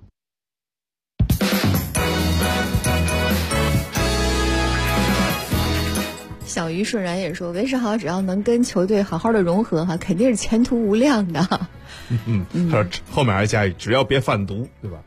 小鱼顺然也说，韦世豪只要能跟球队好好的融合哈，肯定是前途无量的。 他后面还加一，只要别贩毒，对吧？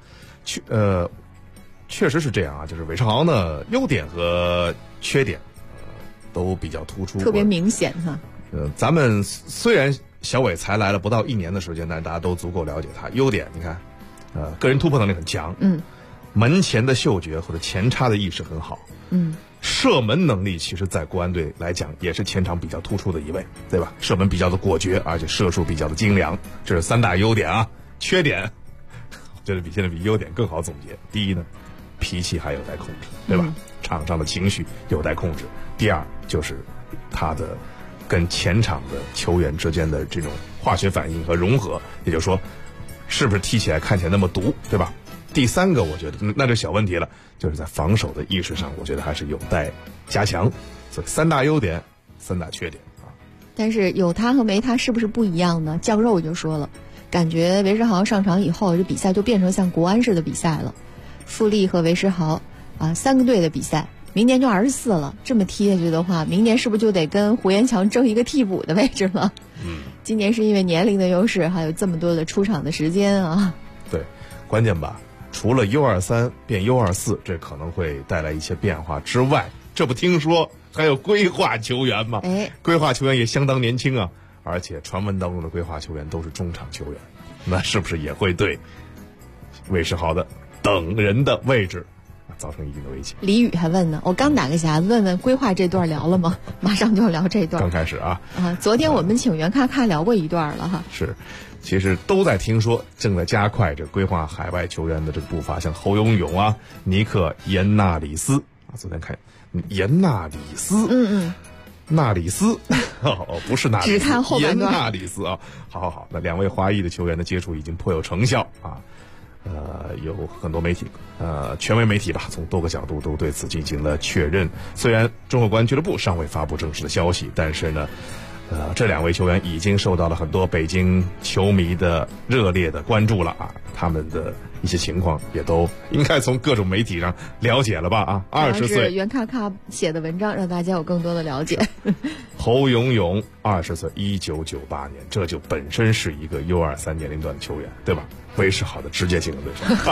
确实是这样啊，就是韦世豪呢，优点和缺点都比较突出， 特别明显哈。 咱们虽然小伟才来了不到1年的时间，但是大家都足够了解他。优点你看，个人突破能力很强，门前的嗅觉或者前插的意识很好，射门能力其实在国安队来讲也是前场比较突出的一位，对吧？射门比较的果决，而且射术比较的精良，这是3大优点啊。缺点我觉得现在比优点更好总结。第一呢， 脾气还有待控制，对吧？场上的情绪有待控制。第二就是他的跟前场的球员之间的这种化学反应和融合，也就是说是不是踢起来看起来那么毒，对吧？第三个我觉得那就小问题了，就是在防守的意识上，我觉得还是有待加强。所以3大优点3大缺点啊。 但是有他和没他是不是不一样呢？酱肉就说了，感觉韦世豪上场以后，这比赛就变成像国安式的比赛了。富力和韦世豪3个队的比赛，明年就24了。这么踢下去的话，明年是不是就得跟胡延强争一个替补的位置了？今年是因为年龄的优势，还有这么多的出场的时间啊。 对，关键吧，除了 U23 变 U24 这可能会带来一些变化之外，这不听说还有规划球员吗？规划球员也相当年轻啊，而且传闻当中的规划球员都是中场球员，那是不是也会对韦世豪的等人的位置造成一定的威胁？ 李宇还问呢，我刚打个匣子问问规划这段聊了吗？马上就要聊这段。 刚开始啊， 昨天我们请袁咔咔聊过一段了哈。 是，其实都在听说，正在加快这规划海外球员的这个步伐，像侯永永啊、尼克严纳里斯啊，昨天看严纳里斯，纳里斯不是纳里斯， 只看后半段。 严纳里斯啊，好，那2位华裔的球员的接触已经颇有成效啊。有很多媒体，权威媒体吧，从多个角度都对此进行了确认。虽然中国国安俱乐部尚未发布正式的消息，但是呢，这2位球员已经受到了很多北京球迷的热烈的关注了啊。他们的一些情况也都应该从各种媒体上了解了吧啊。20岁， 袁咔咔写的文章让大家有更多的了解。 侯永永20岁，1998年，这就本身是一个 U23 年龄段的球员，对吧？韦世豪的直接竞争对手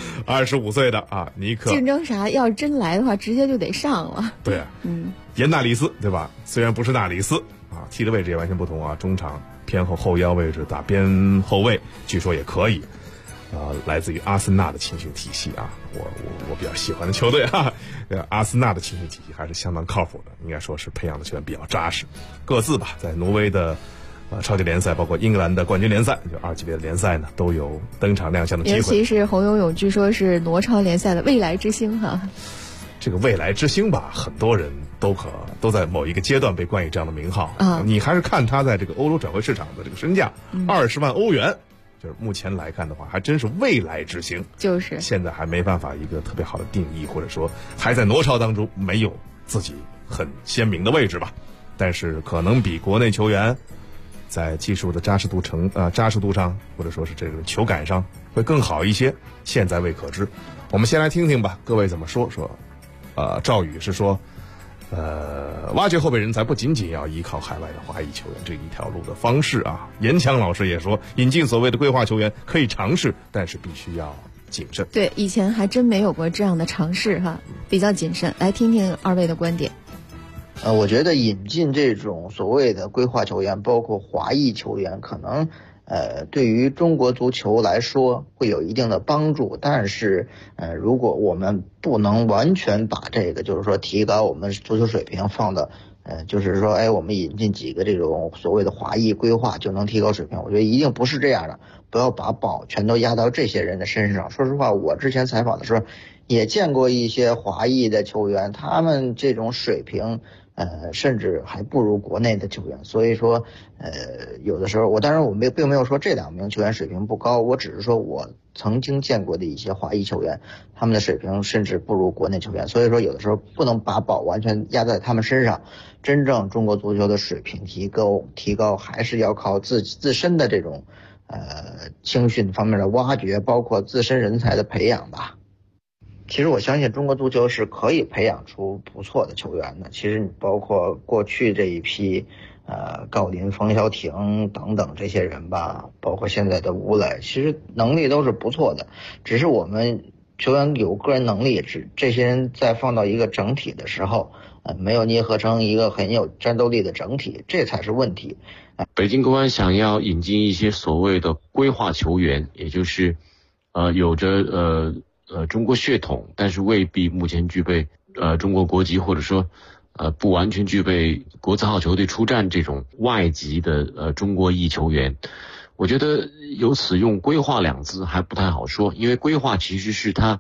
，25岁的啊，尼克。 竞争啥？要真来的话，直接就得上了。 对啊，严纳里斯，对吧？虽然不是纳里斯啊，踢的位置也完全不同啊，中场偏后腰位置打边后卫，据说也可以。来自于阿森纳的青训体系啊，我比较喜欢的球队啊，阿森纳的青训体系还是相当靠谱的，应该说是培养的球员比较扎实。各自吧，在挪威的超级联赛，包括英格兰的冠军联赛，就2级别的联赛呢，都有登场亮相的机会。 尤其是侯永永，据说是挪超联赛的未来之星哈。 这个未来之星吧，很多人都在某一个阶段被冠以这样的名号。你还是看他在这个欧洲转会市场的这个身价，20万欧元。就是目前来看的话，还真是未来之星， 就是现在还没办法一个特别好的定义，或者说还在挪超当中，没有自己很鲜明的位置吧。但是可能比国内球员在技术的扎实度上，或者说是这种球感上会更好一些，现在未可知。我们先来听听吧，各位怎么说。赵宇是说，挖掘后备人才不仅仅要依靠海外的华裔球员这一条路的方式啊。严强老师也说，引进所谓的规划球员可以尝试，但是必须要谨慎。 对，以前还真没有过这样的尝试哈，比较谨慎。来听听2位的观点。 我觉得引进这种所谓的规划球员，包括华裔球员，可能对于中国足球来说会有一定的帮助，但是如果我们不能完全把这个就是说提高我们足球水平放到就是说我们引进几个这种所谓的华裔规划就能提高水平，我觉得一定不是这样的，不要把宝全都压到这些人的身上。说实话，我之前采访的时候也见过一些华裔的球员，他们这种水平甚至还不如国内的球员，所以说有的时候当然我们并没有说这2名球员水平不高，我只是说我曾经见过的一些华裔球员，他们的水平甚至不如国内球员，所以说有的时候不能把宝完全压在他们身上，真正中国足球的水平提高还是要靠自身的这种青训方面的挖掘，包括自身人才的培养吧。其实我相信中国足球是可以培养出不错的球员的。其实你包括过去这一批郜林、冯潇霆等等这些人吧，包括现在的吴磊，其实能力都是不错的，只是我们球员有个人能力，这些人在放到一个整体的时候没有捏合成一个很有战斗力的整体，这才是问题。 北京国安想要引进一些所谓的规划球员，也就是有着中国血统，但是未必目前具备中国国籍，或者说不完全具备国字号球队出战这种外籍的中国裔球员。我觉得由此用规划2字还不太好说，因为规划其实是他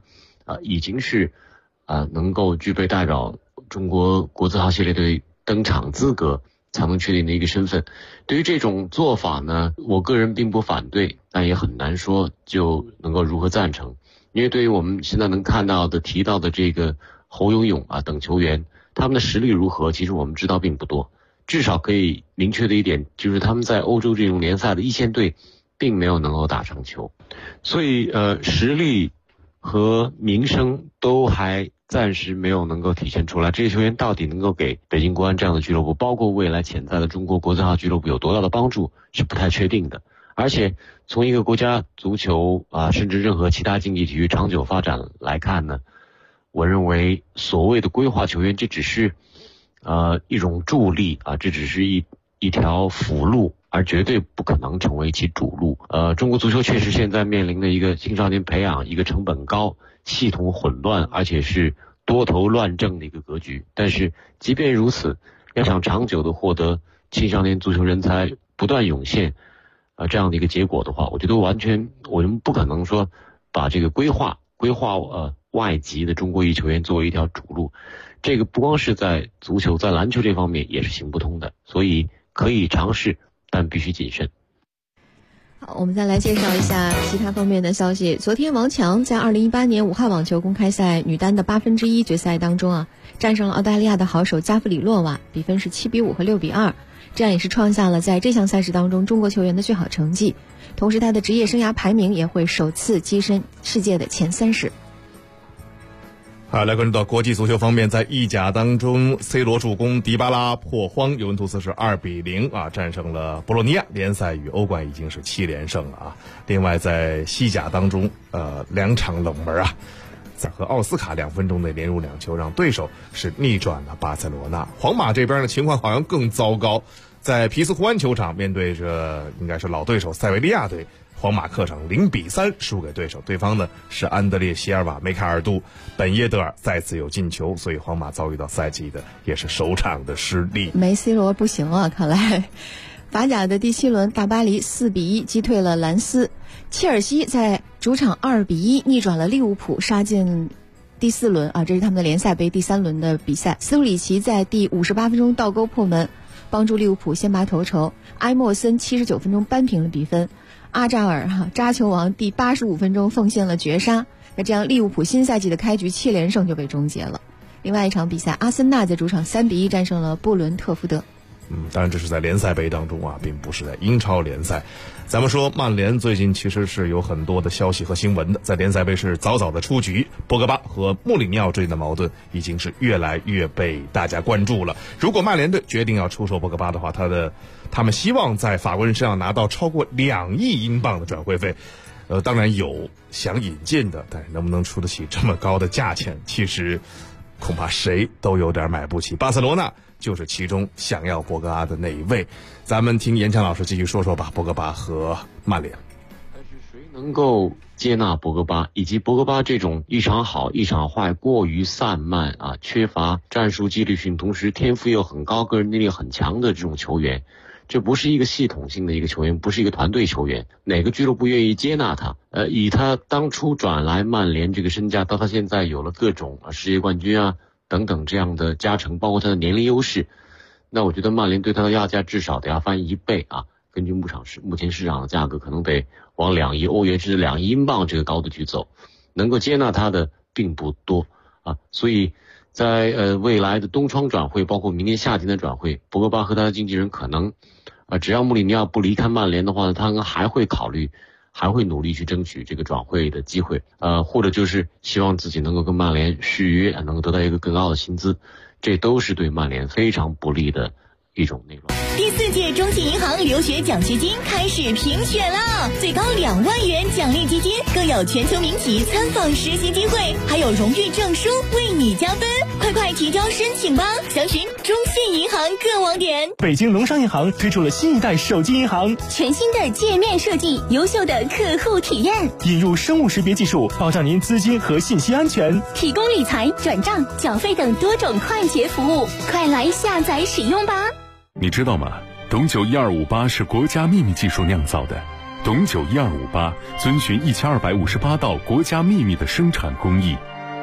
已经是能够具备代表中国国字号系列队登场资格才能确定的一个身份。对于这种做法呢，我个人并不反对，但也很难说就能够如何赞成。因为对于我们现在能看到的提到的这个侯永永等球员，他们的实力如何，其实我们知道并不多。至少可以明确的一点就是他们在欧洲这种联赛的一线队并没有能够打上球，所以实力和名声都还暂时没有能够体现出来。这些球员到底能够给北京国安这样的俱乐部，包括未来潜在的中国国字号俱乐部有多大的帮助，是不太确定的。而且从一个国家足球甚至任何其他竞技体育长久发展来看呢，我认为所谓的规划球员，这只是一种助力这只是一条辅路，而绝对不可能成为其主路。中国足球确实现在面临的一个青少年培养一个成本高、系统混乱，而且是多头乱政的一个格局。但是即便如此，要想长久的获得青少年足球人才不断涌现这样的一个结果的话，我觉得我们不可能说把这个规划外籍的中国裔球员作为一条主路。这个不光是在足球，在篮球这方面也是行不通的，所以可以尝试，但必须谨慎。 好，我们再来介绍一下其他方面的消息。昨天王强在2018年武汉网球公开赛女单的1/8决赛当中战胜了澳大利亚的好手加弗里洛娃，比分是7-5和6-2，这样也是创下了在这项赛事当中中国球员的最好成绩，同时他的职业生涯排名也会首次跻身世界的前30。 好，来关注到国际足球方面，在意甲当中 C 罗助攻，迪巴拉破荒，尤文图斯是2-0战胜了博洛尼亚，联赛与欧冠已经是7连胜了另外在西甲当中2场冷门在和奥斯卡2分钟内连入2球，让对手是逆转了巴塞罗那。皇马这边的情况好像更糟糕，在皮斯湖安球场面对着应该是老对手塞维利亚队，皇马客场0-3输给对手，对方呢是安德烈席尔瓦、梅卡尔杜、本耶德尔再次有进球，所以皇马遭遇到赛季的也是首场的失利。 没 C 罗不行看来。法甲的第7轮，大巴黎4-1击退了兰斯，切尔西在主场2-1逆转了利物浦，杀进第4轮这是他们的联赛杯第3轮的比赛。斯图里奇在第58分钟倒钩破门，帮助利物浦先拔头筹。埃莫森79分钟扳平了比分。阿扎尔扎球王第85分钟奉献了绝杀，那这样利物浦新赛季的开局7连胜就被终结了。另外一场比赛，阿森纳在主场3-1战胜了布伦特福德。 当然这是在联赛杯当中并不是在英超联赛。咱们说曼联最近其实是有很多的消息和新闻的，在联赛杯是早早的出局，博格巴和穆里尼奥之间的矛盾已经是越来越被大家关注了。如果曼联队决定要出售博格巴的话，他们希望在法国人身上拿到超过2亿英镑的转会费。当然有想引进的，但是能不能出得起这么高的价钱，其实恐怕谁都有点买不起。巴塞罗那就是其中想要博格巴的那一位。咱们听严强老师继续说说吧，博格巴和曼联。 但是谁能够接纳博格巴，以及博格巴这种一场好一场坏、过于散漫缺乏战术纪律性，同时天赋又很高、个人能力很强的这种球员？这不是一个系统性的一个球员，不是一个团队球员，哪个俱乐部愿意接纳他？以他当初转来曼联这个身价，到他现在有了各种世界冠军等等这样的加成，包括他的年龄优势，那我觉得曼联对他的要价至少得要翻1倍根据目前市场的价格，可能得往2亿欧元甚至2亿英镑这个高度去走，能够接纳他的并不多所以在未来的冬窗转会，包括明年夏天的转会，博格巴和他的经纪人可能只要穆里尼奥不离开曼联的话呢，他们还会考虑，还会努力去争取这个转会的机会，或者就是希望自己能够跟曼联续约，能够得到一个更高的薪资，这都是对曼联非常不利的一种内容。 第4届中信银行留学奖学金开始评选了，最高2万元奖励基金，更有全球名企参访实习机会，还有荣誉证书为你加分，快提交申请吧！详询中信银行各网点。 北京农商银行推出了新一代手机银行， 全新的界面设计，优秀的客户体验， 引入生物识别技术，保障您资金和信息安全， 提供理财、转账、缴费等多种快捷服务，快来下载使用吧！ 你知道吗？董酒1258是国家秘密技术酿造的。董酒1258遵循1258道国家秘密的生产工艺，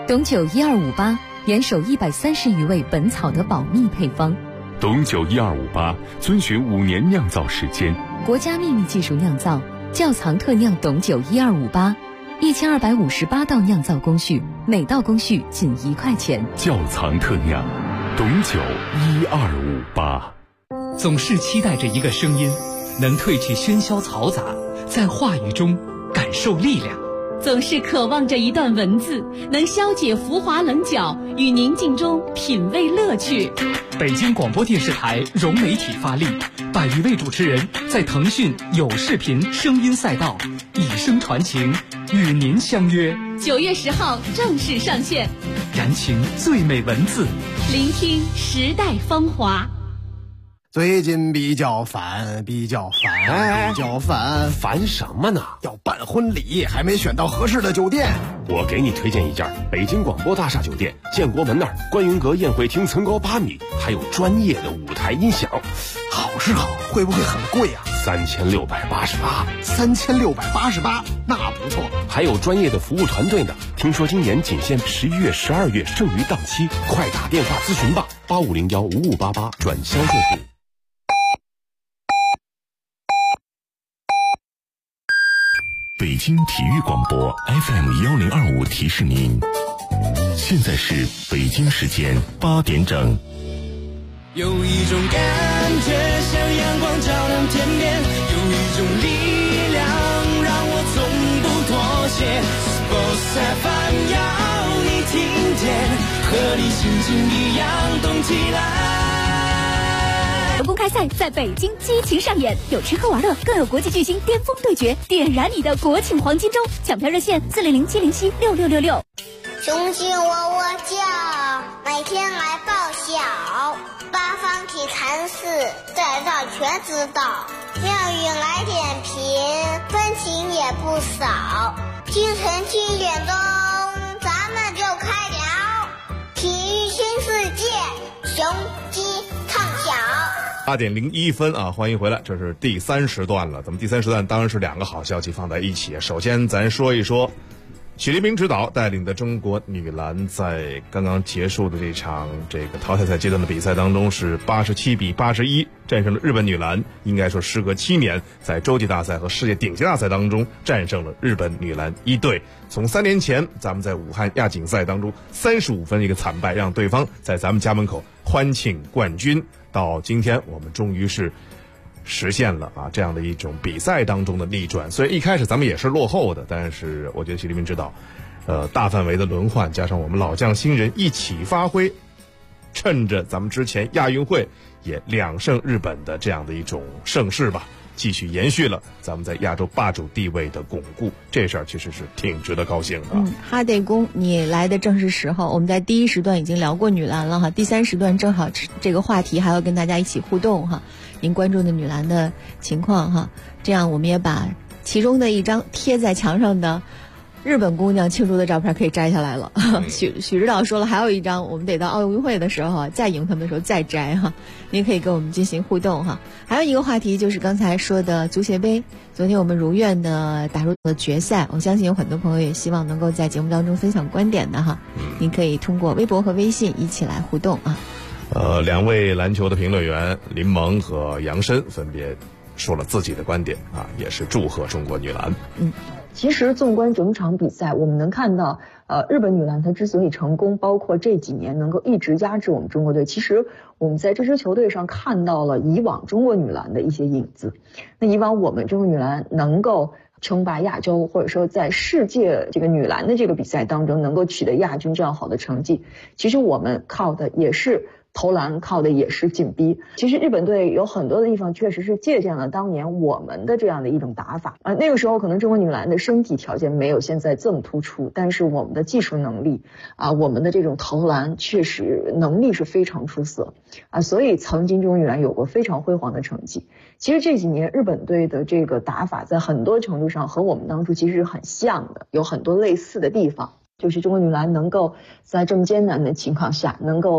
董酒1258严守130余味本草的保密配方。 董酒1258遵循5年酿造时间， 国家秘密技术酿造，窖藏特酿董酒1258，1258道酿造工序，每道工序仅1块钱。 窖藏特酿董酒1258。 总是期待着一个声音，能褪去喧嚣嘈杂，在话语中感受力量。 总是渴望着一段文字，能消解浮华棱角，与宁静中品味乐趣。 北京广播电视台融媒体发力，100余位主持人在腾讯有视频声音赛道以声传情，与您相约。 9月10号正式上线， 燃情最美文字， 聆听时代芳华。 最近比较烦， 烦什么呢？ 要办婚礼，还没选到合适的酒店。 我给你推荐一家北京广播大厦酒店，建国门那儿观云阁宴会厅层高8米，还有专业的舞台音响。 好是好，会不会很贵啊 ？3688。 3688，那不错。 还有专业的服务团队呢。听说今年仅限11月、12月剩余档期，快打电话咨询吧，85015588转销售部。 北京体育广播 FM1025提示您，现在是北京时间8点整。 有一种感觉像阳光照亮天边，有一种力量让我从不妥协。Sports FM 要你听见，和你心情一样动起来。 公开赛在北京激情上演，有吃喝玩乐，更有国际巨星巅峰对决，点燃你的国庆黄金周。抢票热线400-707-6666。 雄心我叫，每天来报晓，八方体禅寺在这全知道。妙语来点评，分情也不少。清晨7点钟，咱们就开聊体育新世界，雄鸡唱响。 8点01分啊，欢迎回来，这是第3时段了。咱们第3时段当然是2个好消息放在一起。首先咱说一说许黎明指导带领的中国女篮在刚刚结束的这场淘汰赛阶段的比赛当中是87比81战胜了日本女篮，应该说时隔7年在洲际大赛和世界顶级大赛当中战胜了日本女篮一队。从3年前咱们在武汉亚锦赛当中35分一个惨败，让对方在咱们家门口欢庆冠军，到今天我们终于是实现了这样的一种比赛当中的逆转。所以一开始咱们也是落后的，但是我觉得许黎明指导大范围的轮换加上我们老将新人一起发挥，趁着咱们之前亚运会也2胜日本的这样的一种盛世吧，继续延续了咱们在亚洲霸主地位的巩固，这事儿其实是挺值得高兴的。 哈德公，你来的正是时候。我们在第1时段已经聊过女篮了哈，第3时段正好这个话题还要跟大家一起互动哈，您关注的女篮的情况哈，这样我们也把其中的一张贴在墙上的日本姑娘庆祝的照片可以摘下来了。许指导说了，还有一张我们得到奥运会的时候再赢他们的时候再摘哈，您可以跟我们进行互动哈。还有一个话题就是刚才说的足协杯，昨天我们如愿的打入了决赛，我相信有很多朋友也希望能够在节目当中分享观点的哈，您可以通过微博和微信一起来互动啊。 2位篮球的评论员林萌和杨申分别说了自己的观点也是祝贺中国女篮。 其实纵观整场比赛，我们能看到日本女篮她之所以成功，包括这几年能够一直压制我们中国队，其实我们在这支球队上看到了以往中国女篮的一些影子。那以往我们中国女篮能够称霸亚洲，或者说在世界这个女篮的这个比赛当中能够取得亚军这样好的成绩，其实我们靠的也是投篮，靠的也是紧逼。其实日本队有很多的地方确实是借鉴了当年我们的这样的一种打法那个时候可能中国女篮的身体条件没有现在这么突出，但是我们的技术能力我们的这种投篮确实能力是非常出色所以曾经中国女篮有过非常辉煌的成绩。其实这几年日本队的这个打法在很多程度上和我们当初其实是很像的，有很多类似的地方，就是中国女篮能够在这么艰难的情况下能够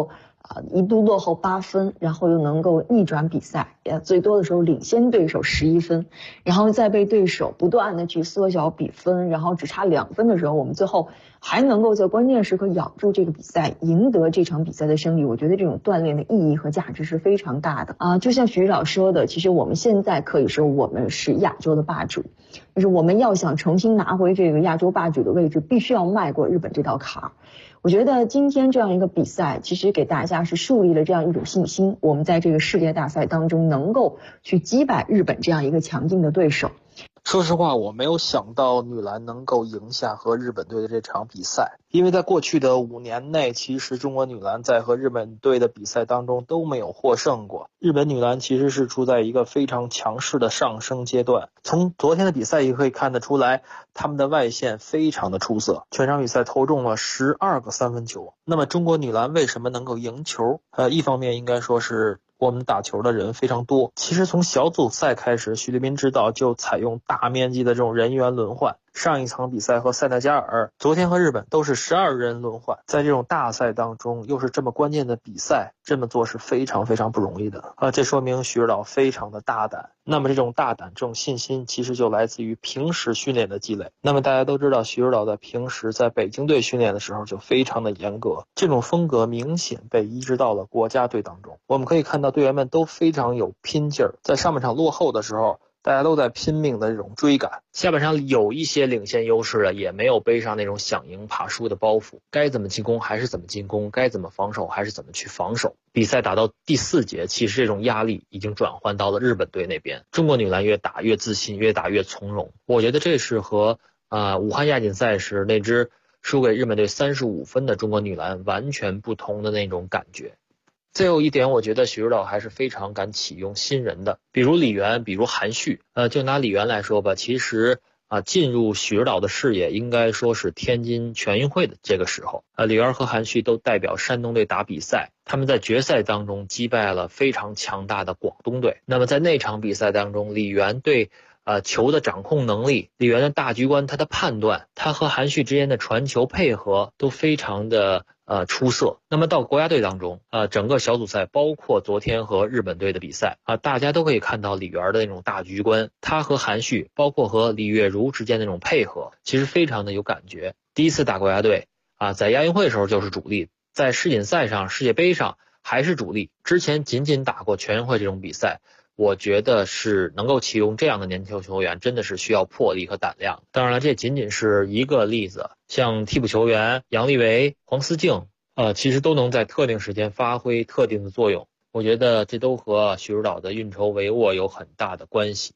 一度落后8分，然后又能够逆转比赛，最多的时候领先对手11分，然后再被对手不断的去缩小比分，然后只差2分的时候，我们最后还能够在关键时刻咬住这个比赛，赢得这场比赛的胜利。我觉得这种锻炼的意义和价值是非常大的啊！就像徐指导说的，其实我们现在可以说我们是亚洲的霸主，就是我们要想重新拿回这个亚洲霸主的位置，必须要迈过日本这道坎儿。我觉得今天这样一个比赛，其实给大家是树立了这样一种信心，我们在这个世界大赛当中能够去击败日本这样一个强劲的对手。 说实话，我没有想到女篮能够赢下和日本队的这场比赛，因为在过去的5年内，其实中国女篮在和日本队的比赛当中都没有获胜过。日本女篮其实是处在一个非常强势的上升阶段，从昨天的比赛也可以看得出来，他们的外线非常的出色，全场比赛投中了12个3分球。那么中国女篮为什么能够赢球？一方面应该说是我们打球的人非常多。其实从小组赛开始，许立民指导就采用大面积的这种人员轮换。上一场比赛和塞内加尔，昨天和日本都是12人轮换。在这种大赛当中，又是这么关键的比赛，这么做是非常非常不容易的这说明许指导非常的大胆。那么这种大胆、这种信心，其实就来自于平时训练的积累。那么大家都知道，许指导在平时在北京队训练的时候就非常的严格，这种风格明显被移植到了国家队当中。我们可以看到队员们都非常有拼劲儿，在上半场落后的时候，大家都在拼命的这种追赶，下半场有一些领先优势了，也没有背上那种想赢怕输的包袱，该怎么进攻还是怎么进攻，该怎么防守还是怎么去防守。比赛打到第4节，其实这种压力已经转换到了日本队那边，中国女篮越打越自信，越打越从容。我觉得这是和武汉亚锦赛时那支输给日本队35分的中国女篮完全不同的那种感觉。最后一点，我觉得许指导还是非常敢启用新人的，比如李媛，比如韩旭。就拿李媛来说吧，其实进入许指导的视野应该说是天津全运会的这个时候。李媛和韩旭都代表山东队打比赛，他们在决赛当中击败了非常强大的广东队。那么在那场比赛当中，李媛对球的掌控能力，李媛的大局观，他的判断，他和韩旭之间的传球配合都非常的出色。那么到国家队当中整个小组赛包括昨天和日本队的比赛大家都可以看到李媛的那种大局观，他和韩旭包括和李月如之间的那种配合其实非常的有感觉。第一次打国家队在亚运会的时候就是主力，在世锦赛上世界杯上还是主力，之前仅仅打过全运会这种比赛。我觉得是能够启用这样的年轻球员真的是需要魄力和胆量。当然了，这仅仅是一个例子，像替补球员杨利维、黄思静其实都能在特定时间发挥特定的作用。我觉得这都和许指导的运筹帷幄有很大的关系。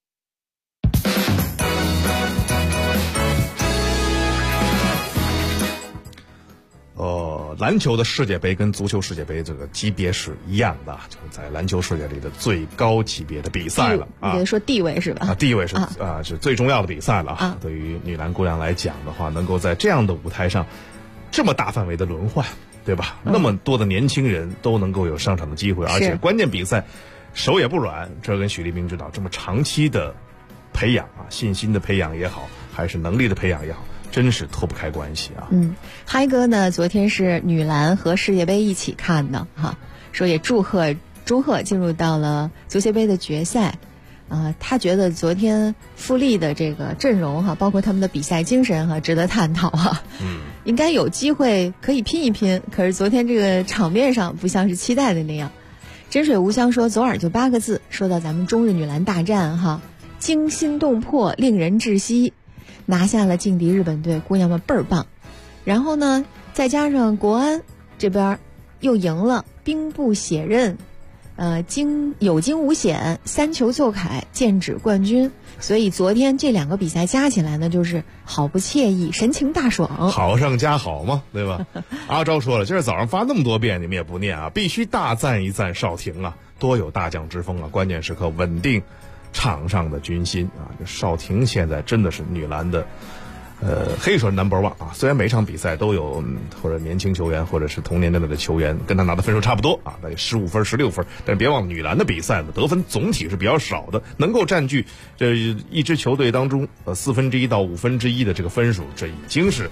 篮球的世界杯跟足球世界杯这个级别是一样的，就是在篮球世界里的最高级别的比赛了你得说地位是吧？ 地位是是最重要的比赛了对于女篮姑娘来讲的话，能够在这样的舞台上这么大范围的轮换，对吧？那么多的年轻人都能够有上场的机会，而且关键比赛手也不软，这跟许立明指导这么长期的培养信心的培养也好，还是能力的培养也好，真是脱不开关系嗨哥呢，昨天是女篮和世界杯一起看的说也祝贺中赫进入到了足协杯的决赛他觉得昨天富力的这个阵容包括他们的比赛精神值得探讨应该有机会可以拼一拼，可是昨天这个场面上不像是期待的那样。真水无香说左耳就8个字，说到咱们中日女篮大战惊心动魄，令人窒息，拿下了劲敌日本队，姑娘们倍儿棒。然后呢，再加上国安这边又赢了，兵不血刃，有惊无险，3球奏凯，剑指冠军。所以昨天这2个比赛加起来呢，就是好不惬意，神情大爽， 好上加好嘛，对吧？阿昭说了，今儿早上发那么多遍，你们也不念必须大赞一赞邵婷多有大将之风关键时刻稳定场上的军心这邵婷现在真的是女篮的可以说 No.1 虽然每场比赛都有或者年轻球员或者是同年代的球员跟他拿的分数差不多大概15分16分，但是别忘了女篮的比赛呢，得分总体是比较少的，能够占据这一支球队当中1/4到1/5的这个分数，这已经是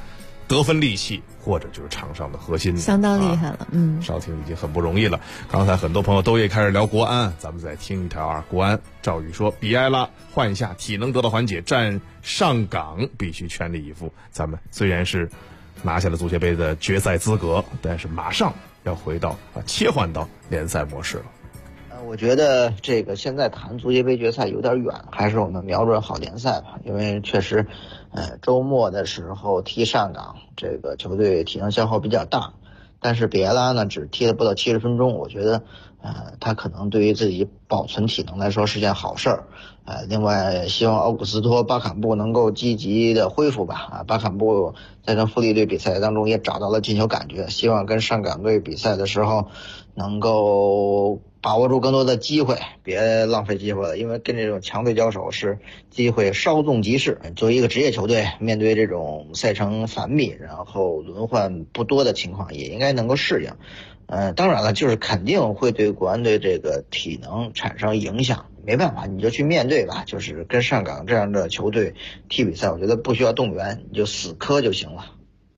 得分利器，或者就是场上的核心， 相当厉害了。 邵婷已经很不容易了。刚才很多朋友都也开始聊国安，咱们再听一条啊。国安赵宇说，比埃拉换下，体能得到缓解，战上港必须全力以赴。咱们虽然是拿下了足协杯的决赛资格，但是马上要回到切换到联赛模式了。 我觉得这个现在谈足协杯决赛有点远，还是我们瞄准好联赛吧。因为确实，周末的时候踢上港，这个球队体能消耗比较大，但是比埃拉呢只踢了不到70分钟，我觉得，他可能对于自己保存体能来说是件好事儿。另外希望奥古斯托·巴坎布能够积极的恢复吧。巴坎布在跟富力队比赛当中也找到了进球感觉，希望跟上港队比赛的时候能够把握住更多的机会，别浪费机会了。因为跟这种强队交手是机会稍纵即逝。作为一个职业球队，面对这种赛程繁密，然后轮换不多的情况，也应该能够适应。当然了，就是肯定会对国安队这个体能产生影响。没办法，你就去面对吧。就是跟上港这样的球队踢比赛，我觉得不需要动员，你就死磕就行了。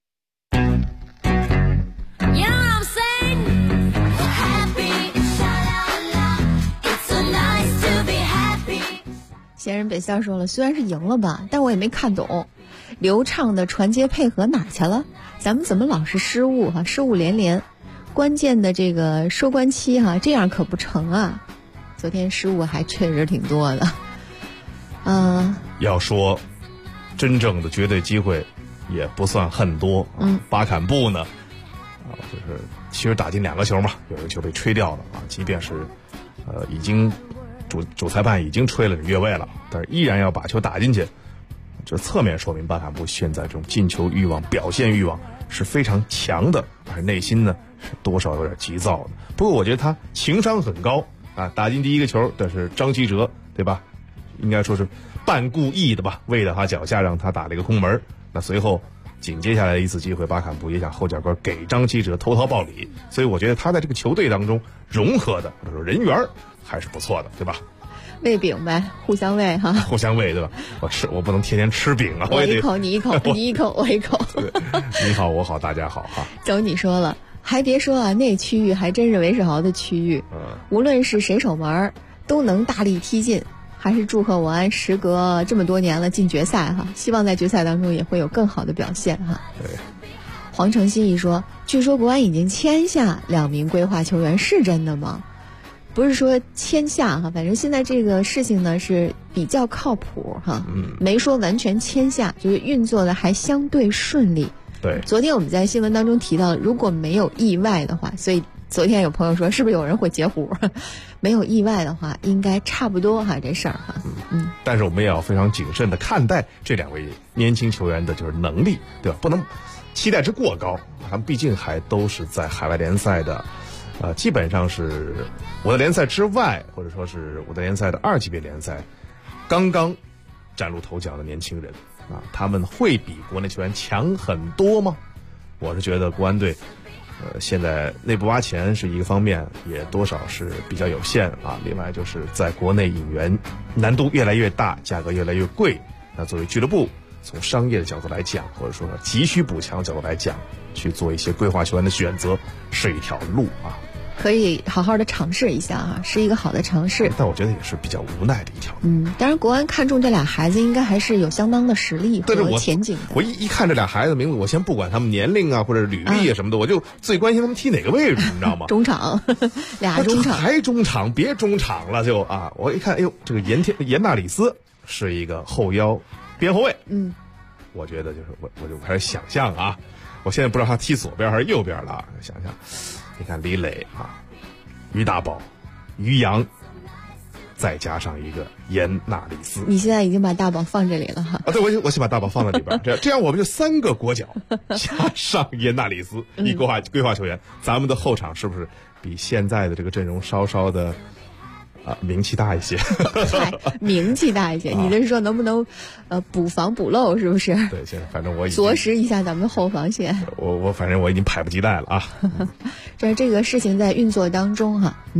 闲人北校说了，虽然是赢了吧，但我也没看懂流畅的传接配合哪去了？咱们怎么老是失误失误连连？关键的这个收官期这样可不成啊！昨天失误还确实挺多的。 要说真正的绝对机会也不算很多。巴坎布呢，就是其实打进2个球嘛，有一个球被吹掉了即便是已经主裁判已经吹了越位了，但是依然要把球打进去，这侧面说明巴坎布现在这种进球欲望、表现欲望是非常强的，而内心呢是多少有点急躁的。不过我觉得他情商很高打进第一个球，但是张稀哲对吧，应该说是半故意的吧，喂到他脚下让他打了一个空门。那随后紧接下来的一次机会，巴坎布也想后脚跟给张稀哲投桃报李，所以我觉得他在这个球队当中融合的或者说人缘还是不错的，对吧？ 喂饼呗，互相喂互相喂对吧？我不能天天吃饼啊， 我一口你一口，你一口我一口， 你好我好大家好走你说了，还别说那区域还真是韦世豪的区域，无论是谁守门都能大力踢进。还是祝贺国安时隔这么多年了进决赛希望在决赛当中也会有更好的表现对。 黄成新一说，据说国安已经签下2名归化球员，是真的吗？不是说签下反正现在这个事情呢是比较靠谱没说完全签下，就是运作的还相对顺利。 对， 昨天我们在新闻当中提到，如果没有意外的话，所以昨天有朋友说是不是有人会截胡？没有意外的话，应该差不多这事儿但是我们也要非常谨慎的看待这2位年轻球员的就是能力，对吧？不能期待值过高，他们毕竟还都是在海外联赛的，基本上是我的联赛之外，或者说是我的联赛的2级别联赛，刚刚崭露头角的年轻人他们会比国内球员强很多吗？我是觉得国安队现在内部挖钱是一个方面，也多少是比较有限另外就是在国内引援难度越来越大，价格越来越贵。那作为俱乐部，从商业的角度来讲，或者说急需补强的角度来讲，去做一些归化球员的选择是一条路可以好好的尝试一下是一个好的尝试。 但我觉得也是比较无奈的一条路。 当然国安看中这俩孩子应该还是有相当的实力和前景的。 我一看这俩孩子名字，我先不管他们年龄或者履历什么的，我就最关心他们踢哪个位置，你知道吗？ 中场，俩中场， 还中场，别中场了就我一看，哎呦，这个严纳里斯是一个后腰边后卫，我觉得就是我就开始想象我现在不知道他踢左边还是右边了，想象。你看李磊于大宝、于洋，再加上一个严纳里斯。 你现在已经把大宝放这里了对，我先把大宝放在里边，这样我们就3个国脚加上严纳里斯一归化球员，咱们的后场是不是比现在的这个阵容稍稍的名气大一些？ 名气大一些，你这是说能不能补防补漏，是不是？ 对，现在反正我已经着实一下咱们后防线。 我反正我已经迫不及待了这个事情在运作当中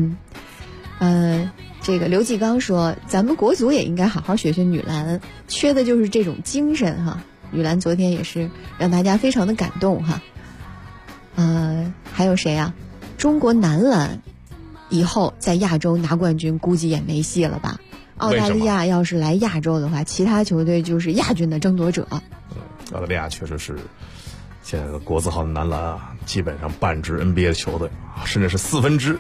这个刘继刚说，咱们国足也应该好好学学女篮，缺的就是这种精神女篮昨天也是让大家非常的感动哈。还有谁啊？中国男篮以后在亚洲拿冠军估计也没戏了吧？澳大利亚要是来亚洲的话，其他球队就是亚军的争夺者。 澳大利亚确实是现在的国字号的男篮啊，基本上半支 NBA 的球队，甚至是3支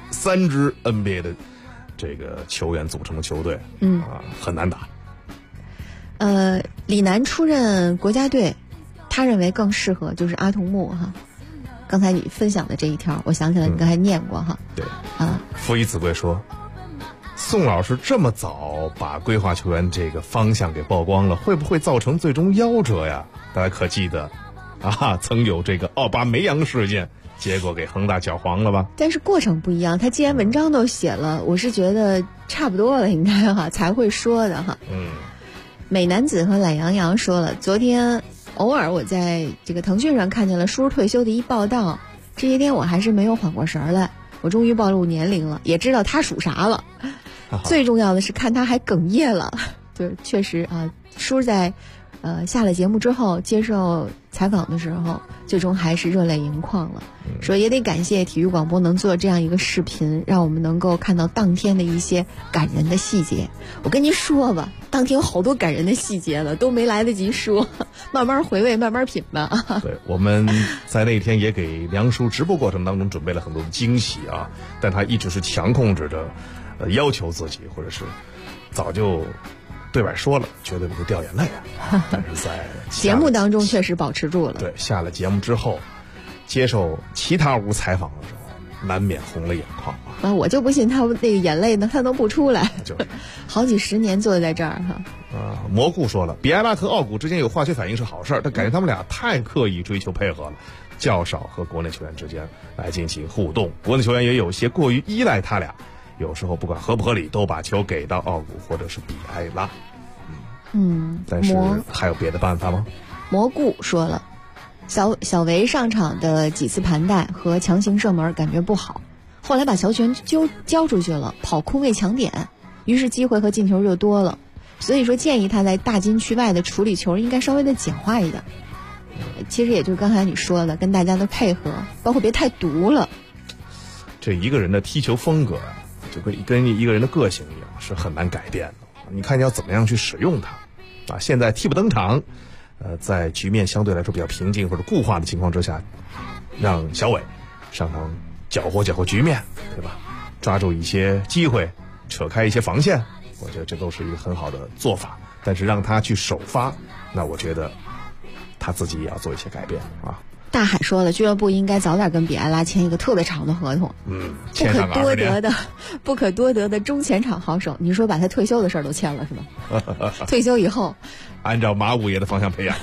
NBA 的这个球员组成的球队，很难打。 李楠出任国家队，他认为更适合就是阿童木哈。刚才你分享的这一条，我想起来你刚才念过哈。 对傅一子贵说，宋老师这么早把规划球员这个方向给曝光了，会不会造成最终夭折呀？大家可记得曾有这个奥巴梅扬事件，结果给恒大搅黄了吧？ 但是过程不一样，他既然文章都写了，我是觉得差不多了，应该才会说的哈。美男子和懒羊羊说了，昨天偶尔我在这个腾讯上看见了叔退休的一报道，这些天我还是没有缓过神来，我终于暴露年龄了，也知道他属啥了。最重要的是看他还哽咽了，就确实叔在下了节目之后接受采访的时候，最终还是热泪盈眶了，说也得感谢体育广播能做这样一个视频，让我们能够看到当天的一些感人的细节。我跟您说吧，当天有好多感人的细节了，都没来得及说，慢慢回味，慢慢品吧。 对，我们在那天也给梁叔直播过程当中准备了很多的惊喜啊，但他一直是强控制着要求自己，或者是早就对外说了，绝对不会掉眼泪啊。但是在节目当中确实保持住了。 对，下了节目之后，接受其他屋采访的时候，难免红了眼眶啊。 我就不信他那个眼泪呢，他能不出来？ 就是好几十年坐在这儿哈。 蘑菇说了，比埃拉和奥古之间有化学反应是好事儿，但感觉他们俩太刻意追求配合了，较少和国内球员之间来进行互动。国内球员也有些过于依赖他俩。有时候不管合不合理，都把球给到奥古或者是比埃拉。但是还有别的办法吗？ 蘑菇说了，小维上场的几次盘带和强行射门感觉不好，后来把球权交出去了，跑空位抢点，于是机会和进球就多了。所以说建议他在大禁区外的处理球应该稍微的简化一点。其实也就是刚才你说的，跟大家的配合，包括别太毒了。 这一个人的踢球风格就跟一个人的个性一样，是很难改变的。你看你要怎么样去使用它现在替补登场，在局面相对来说比较平静或者固化的情况之下，让小伟上场搅和局面，对吧？抓住一些机会，扯开一些防线，我觉得这都是一个很好的做法。但是让他去首发，那我觉得他自己也要做一些改变啊。 大海说了，俱乐部应该早点跟比埃拉签一个特别长的合同，不可多得的中前场好手。你说把他退休的事儿都签了是吧？退休以后， 按照马五爷的方向培养。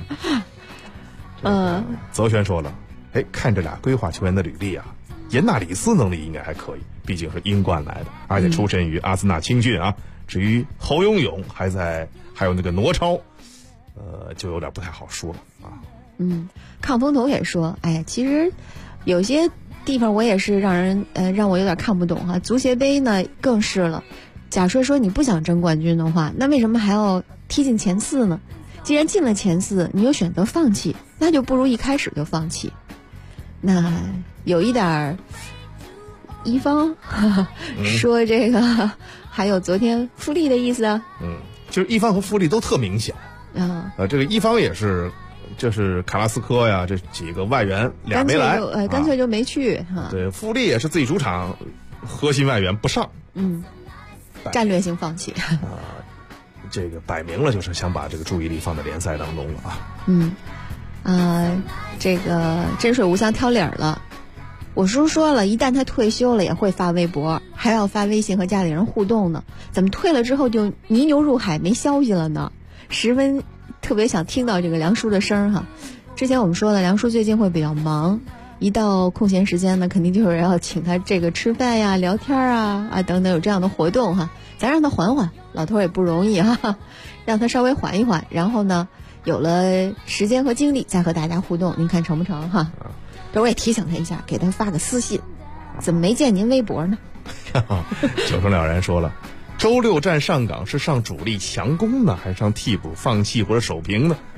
泽轩说了，看这俩规划球员的履历啊，严纳里斯能力应该还可以，毕竟是英冠来的，而且出身于阿森纳青训啊。至于侯永永还有那个挪超，就有点不太好说了啊。 抗风头也说，其实有些地方我也是让我有点看不懂哈。足协杯呢更是了，假设说你不想争冠军的话，那为什么还要踢进前4呢？既然进了前4，你又选择放弃，那就不如一开始就放弃。那有一点一方说这个，还有昨天富力的意思啊。 就是一方和富力都特明显这个一方也是。就是卡拉斯科呀，这几个外援俩没来， 干脆就没去对，富力也是自己主场，核心外援不上， 战略性放弃这个摆明了就是想把这个注意力放在联赛当中了这个真水无香挑理儿了。我叔说了，一旦他退休了，也会发微博，还要发微信和家里人互动呢。怎么退了之后就泥牛入海没消息了呢？特别想听到这个梁叔的声哈。之前我们说了，梁叔最近会比较忙，一到空闲时间呢，肯定就有人要请他这个吃饭呀、聊天啊等等，有这样的活动哈。咱让他缓缓，老头也不容易哈，让他稍微缓一缓，然后呢，有了时间和精力再和大家互动，您看成不成哈？这我也提醒他一下，给他发个私信，怎么没见您微博呢？ 九成了然说了。周6站上港是上主力强攻呢，还是上替补放弃或者守平呢？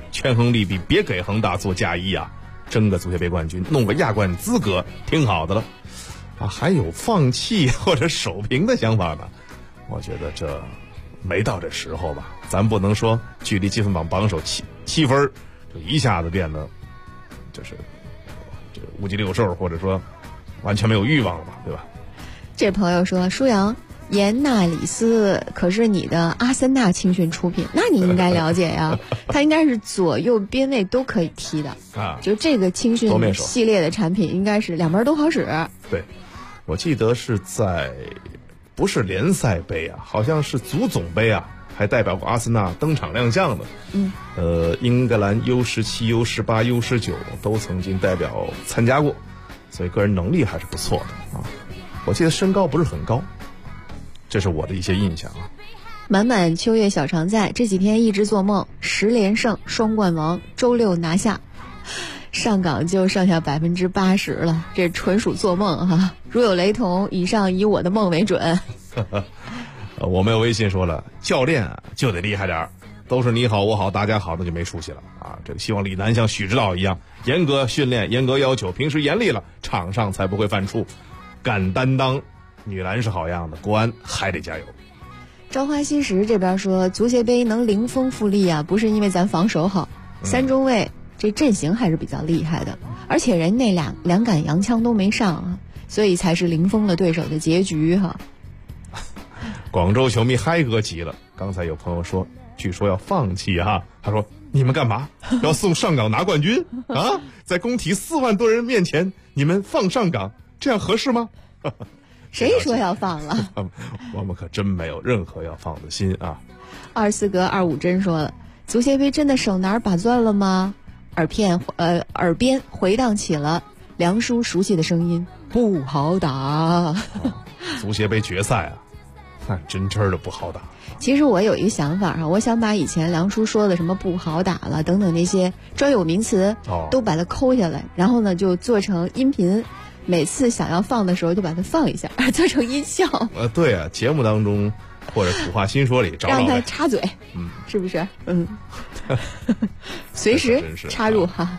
权衡利弊，别给恒大做嫁衣啊！争个足协杯冠军，弄个亚冠资格，挺好的了。啊，还有放弃或者守平的想法呢？我觉得这没到这时候吧。咱不能说距离积分榜榜首七分，就一下子变得就是这五鸡六兽，或者说完全没有欲望了吧，对吧？ 这朋友说，舒阳，严纳里斯可是你的阿森纳青训出品，那你应该了解呀。他应该是左右边位都可以踢的啊，就这个青训系列的产品应该是两边都好使。 对，我记得是在不是联赛杯啊，好像是足总杯啊，还代表过阿森纳登场亮相的。英格兰 U17、U18、U19 都曾经代表参加过，所以个人能力还是不错的啊。我记得身高不是很高，这是我的一些印象啊。 满满秋月小常在，这几天一直做梦10连胜双冠王，周6拿下，上港就剩下80%了，这纯属做梦哈。如有雷同，以上以我的梦为准。 我们有微信说了，教练啊就得厉害点，都是你好我好大家好，那就没出息了啊。这个希望李楠像许指导一样，严格训练，严格要求，平时严厉了，场上才不会犯怵，敢担当。女篮是好样的，国安还得加油。 朝花夕拾这边说，足协杯能零封富力啊，不是因为咱防守好，三中卫这阵型还是比较厉害的，而且人那两杆洋枪都没上啊，所以才是零封了对手的结局哈。 广州球迷嗨哥急了，刚才有朋友说，据说要放弃哈，他说你们干嘛要送上港拿冠军啊？在工体4万多人面前，你们放上港，这样合适吗？ 谁说要放了？ 我们可真没有任何要放的心啊 ！24格25真说了，足协杯真的手拿把攥了吗？耳边回荡起了梁叔熟悉的声音，不好打。 足协杯决赛啊，那真的不好打。 其实我有一个想法啊，我想把以前梁叔说的什么不好打了等等那些专有名词都把它抠下来，然后呢就做成音频。每次想要放的时候就把它放一下，做成音效。 对啊，节目当中或者古话新说里找让他插嘴，是不是？随时插入哈。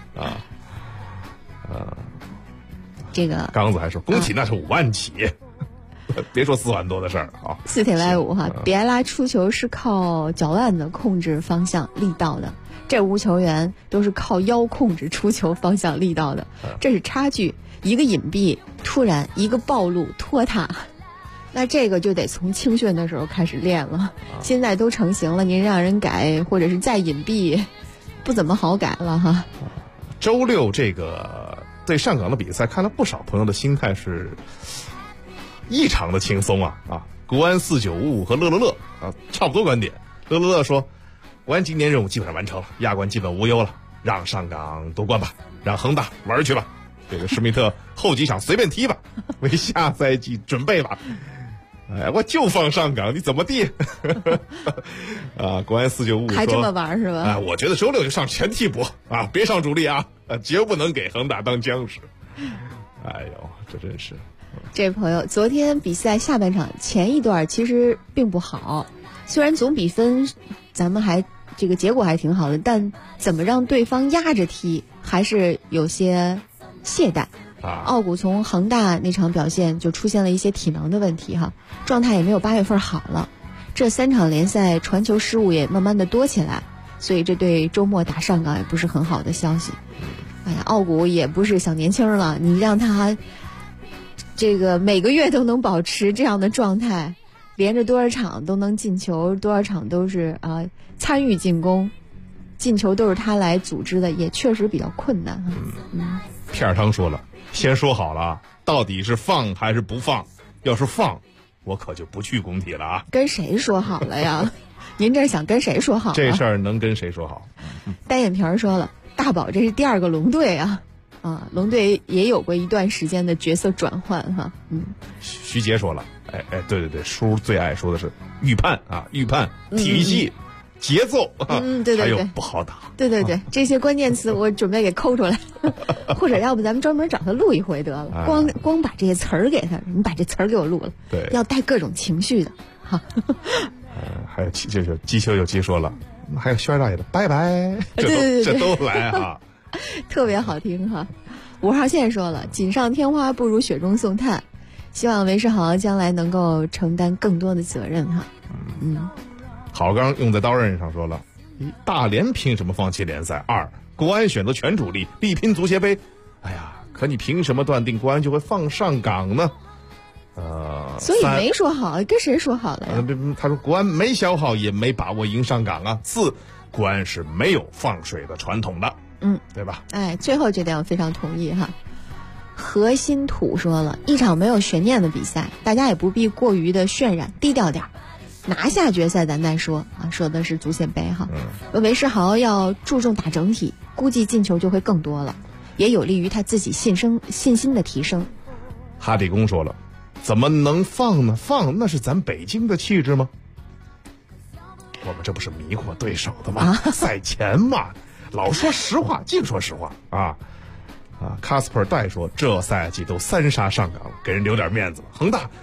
这个刚子还说，工体那是5万起，别说4万多的事儿啊。 4铁来5哈，比埃拉出球是靠脚腕子控制方向力道的，这5球员都是靠腰控制出球方向力道的，这是差距。一个隐蔽，突然一个暴露拖沓，那这个就得从青训的时候开始练了。现在都成型了，您让人改或者是再隐蔽，不怎么好改了哈。 周6这个对上港的比赛，看了不少朋友的心态是异常的轻松啊！国安4955和乐啊差不多观点。乐说，国安今年任务基本上完成了，亚冠基本无忧了，让上港夺冠吧，让恒大玩去吧。这个施密特后几场随便踢吧，为下赛季准备吧。哎，我就放上港，你怎么地？啊，国安495说还这么玩是吧？ 啊，我觉得周6就上全替补啊，别上主力啊，绝不能给恒大当僵尸。哎呦，这真是。 这位朋友，昨天比赛下半场前一段其实并不好，虽然总比分咱们还这个结果还挺好的，但怎么让对方压着踢，还是有些懈怠。奥古从恒大那场表现就出现了一些体能的问题哈，状态也没有8月份好了。这3场联赛传球失误也慢慢的多起来，所以这对周末打上港也不是很好的消息。哎呀，奥古也不是小年轻了，你让他这个每个月都能保持这样的状态，连着多少场都能进球，多少场都是参与进攻，进球都是他来组织的，也确实比较困难哈。 片儿汤说了，先说好了，到底是放还是不放？要是放，我可就不去工体了啊！ 跟谁说好了呀？您这想跟谁说好？ 这事儿能跟谁说好？ 单眼皮说了，大宝这是第2个龙队啊！龙队也有过一段时间的角色转换哈。 徐杰说了，对，叔最爱说的是预判啊，预判体系。节奏， 对， 还有不好打， 对，这些关键词我准备给抠出来，或者要不咱们专门找他录一回得了，光把这些词儿给他，你把这词儿给我录了， 对， 要带各种情绪的，哈。 还有就是击球有击说了， 还有轩大爷的拜拜，这都来啊， 特别好听哈。5号线说了，锦上添花不如雪中送炭，希望韦世豪将来能够承担更多的责任哈。 好钢用在刀刃上说了，大连凭什么放弃联赛？2，国安选择全主力力拼足协杯。哎呀，可你凭什么断定国安就会放上港呢？ 所以没说好，跟谁说好了呀？ 他说国安没消耗，也没把握赢上港啊。4，国安是没有放水的传统的，对吧？ 哎，最后这点我非常同意哈。核心土说了，一场没有悬念的比赛，大家也不必过于的渲染，低调点，拿下决赛咱再说啊。说的是足协杯哈。韦世豪要注重打整体，估计进球就会更多了，也有利于他自己信心的提升。 哈底公说了，怎么能放呢？放那是咱北京的气质吗？我们这不是迷惑对手的吗？赛前嘛，老说实话，净说实话啊。卡斯珀戴说，这赛季都3杀上港了，给人留点面子吧。恒大，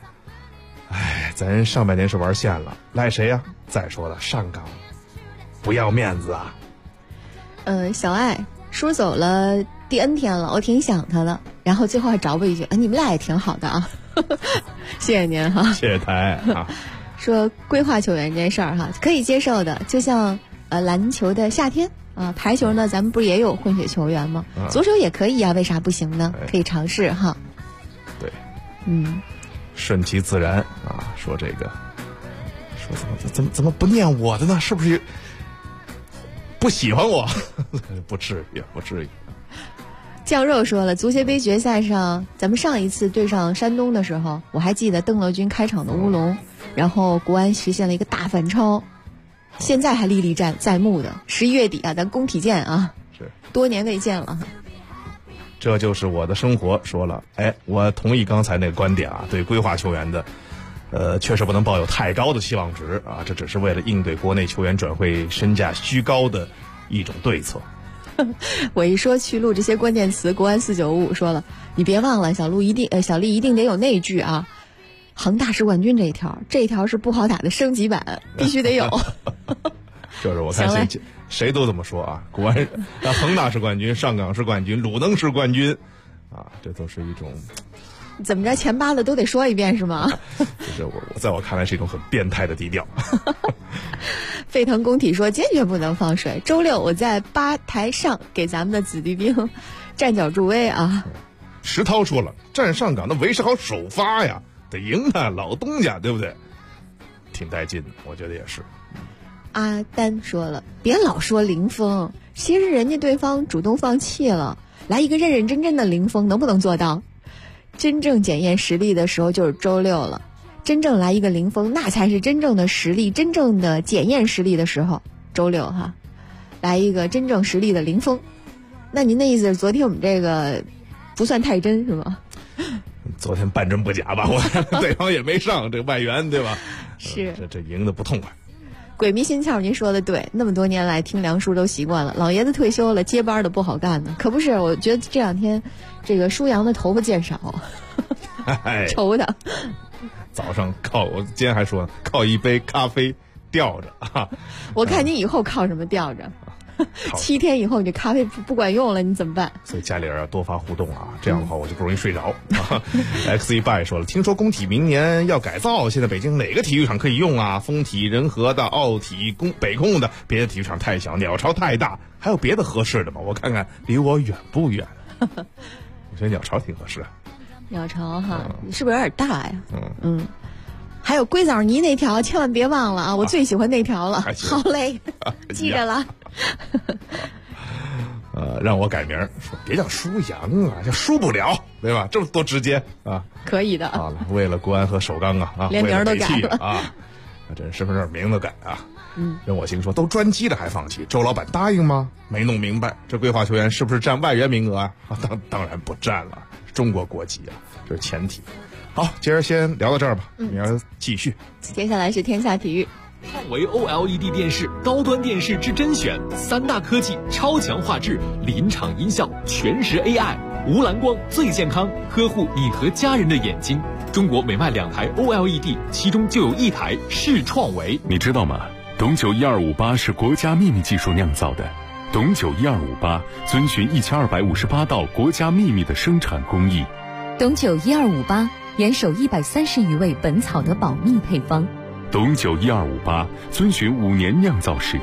咱上半年是玩线了，赖谁呀？再说了，上港不要面子啊。 小爱叔走了第 N 天了，我挺想他的。然后最后还找我一句，你们俩也挺好的啊。谢谢您哈， 谢谢台啊。 说规划球员这事儿哈，可以接受的，就像篮球的夏天啊，排球呢，咱们不是也有混血球员吗？足球也可以啊，为啥不行呢？可以尝试哈。 对，顺其自然啊。说这个，说怎么不念我的呢？是不是不喜欢我？不至于，不至于。 酱肉说了，足协杯决赛上，咱们上一次对上山东的时候，我还记得邓乐军开场的乌龙，然后国安实现了一个大反超，现在还历历在目的。11月底啊，咱工体见啊， 是多年未见了。 这就是我的生活。说了，我同意刚才那个观点啊，对规划球员的，确实不能抱有太高的期望值啊，这只是为了应对国内球员转会身价虚高的一种对策。 我一说去录这些关键词，国安495说了，你别忘了小丽一定得有那句啊，恒大是冠军这一条是不好打的升级版，必须得有。 就是我看谁都这么说啊，国安恒大是冠军，上港是冠军，鲁能是冠军啊，这都是一种怎么着前8的都得说一遍是吗？ 这我在我看来是一种很变态的低调。 沸腾工体说坚决不能放水，周6我在吧台上给咱们的子弟兵站脚助威啊。 石涛说了，站上港的韦世豪首发呀，得赢他老东家，对不对？挺带劲的，我觉得也是。 阿丹说了，别老说零封，其实人家对方主动放弃了，来一个认认真真的零封，能不能做到？真正检验实力的时候就是周6了，真正来一个零封，那才是真正的实力，真正的检验实力的时候，周6哈，来一个真正实力的零封。那您的意思是昨天我们这个不算太真是吗？ 昨天半真不假吧，我对方也没上这个外援对吧？ 是这赢得不痛快。 鬼迷心窍，您说的对，那么多年来听梁叔都习惯了，老爷子退休了，接班的不好干呢。可不是，我觉得这2天这个舒阳的头发见少，愁的。 早上我今天还说靠一杯咖啡吊着啊。 我看你以后靠什么吊着？7天以后你这咖啡不管用了，你怎么办？ 所以家里人要多发互动啊，这样的话我就不容易睡着。XE by 说了，听说工体明年要改造，现在北京哪个体育场可以用啊？丰体、仁和的、奥体、北控的，别的体育场太小，鸟巢太大，还有别的合适的吗？我看看离我远不远？我觉得鸟巢挺合适。 鸟巢哈，你是不是有点大呀？还有硅藻泥那条，千万别忘了啊！我最喜欢那条了。好嘞，记着了。 让我改名，说别叫舒阳啊，叫输不了，对吧？这么多直接啊， 可以的。 好了，为了国安和首钢啊， 连名都改了啊，这身份证名都改啊。任我行说都专机了还放弃，周老板答应吗？没弄明白，这规划球员是不是占外援名额啊？当然不占了，中国国籍啊，这是前提。好，今儿先聊到这儿吧，明儿继续。 接下来是天下体育。 创维 OLED 电视，高端电视之甄选，3大科技，超强画质，临场音效，全时 AI， 无蓝光最健康，呵护你和家人的眼睛。中国每卖2台 OLED， 其中就有1台是创维。 你知道吗？ 董酒1258是国家秘密技术酿造的，董酒1258遵循1258道国家秘密的生产工艺。 董酒1258严守130余位本草的保密配方。 董酒1258遵循5年酿造时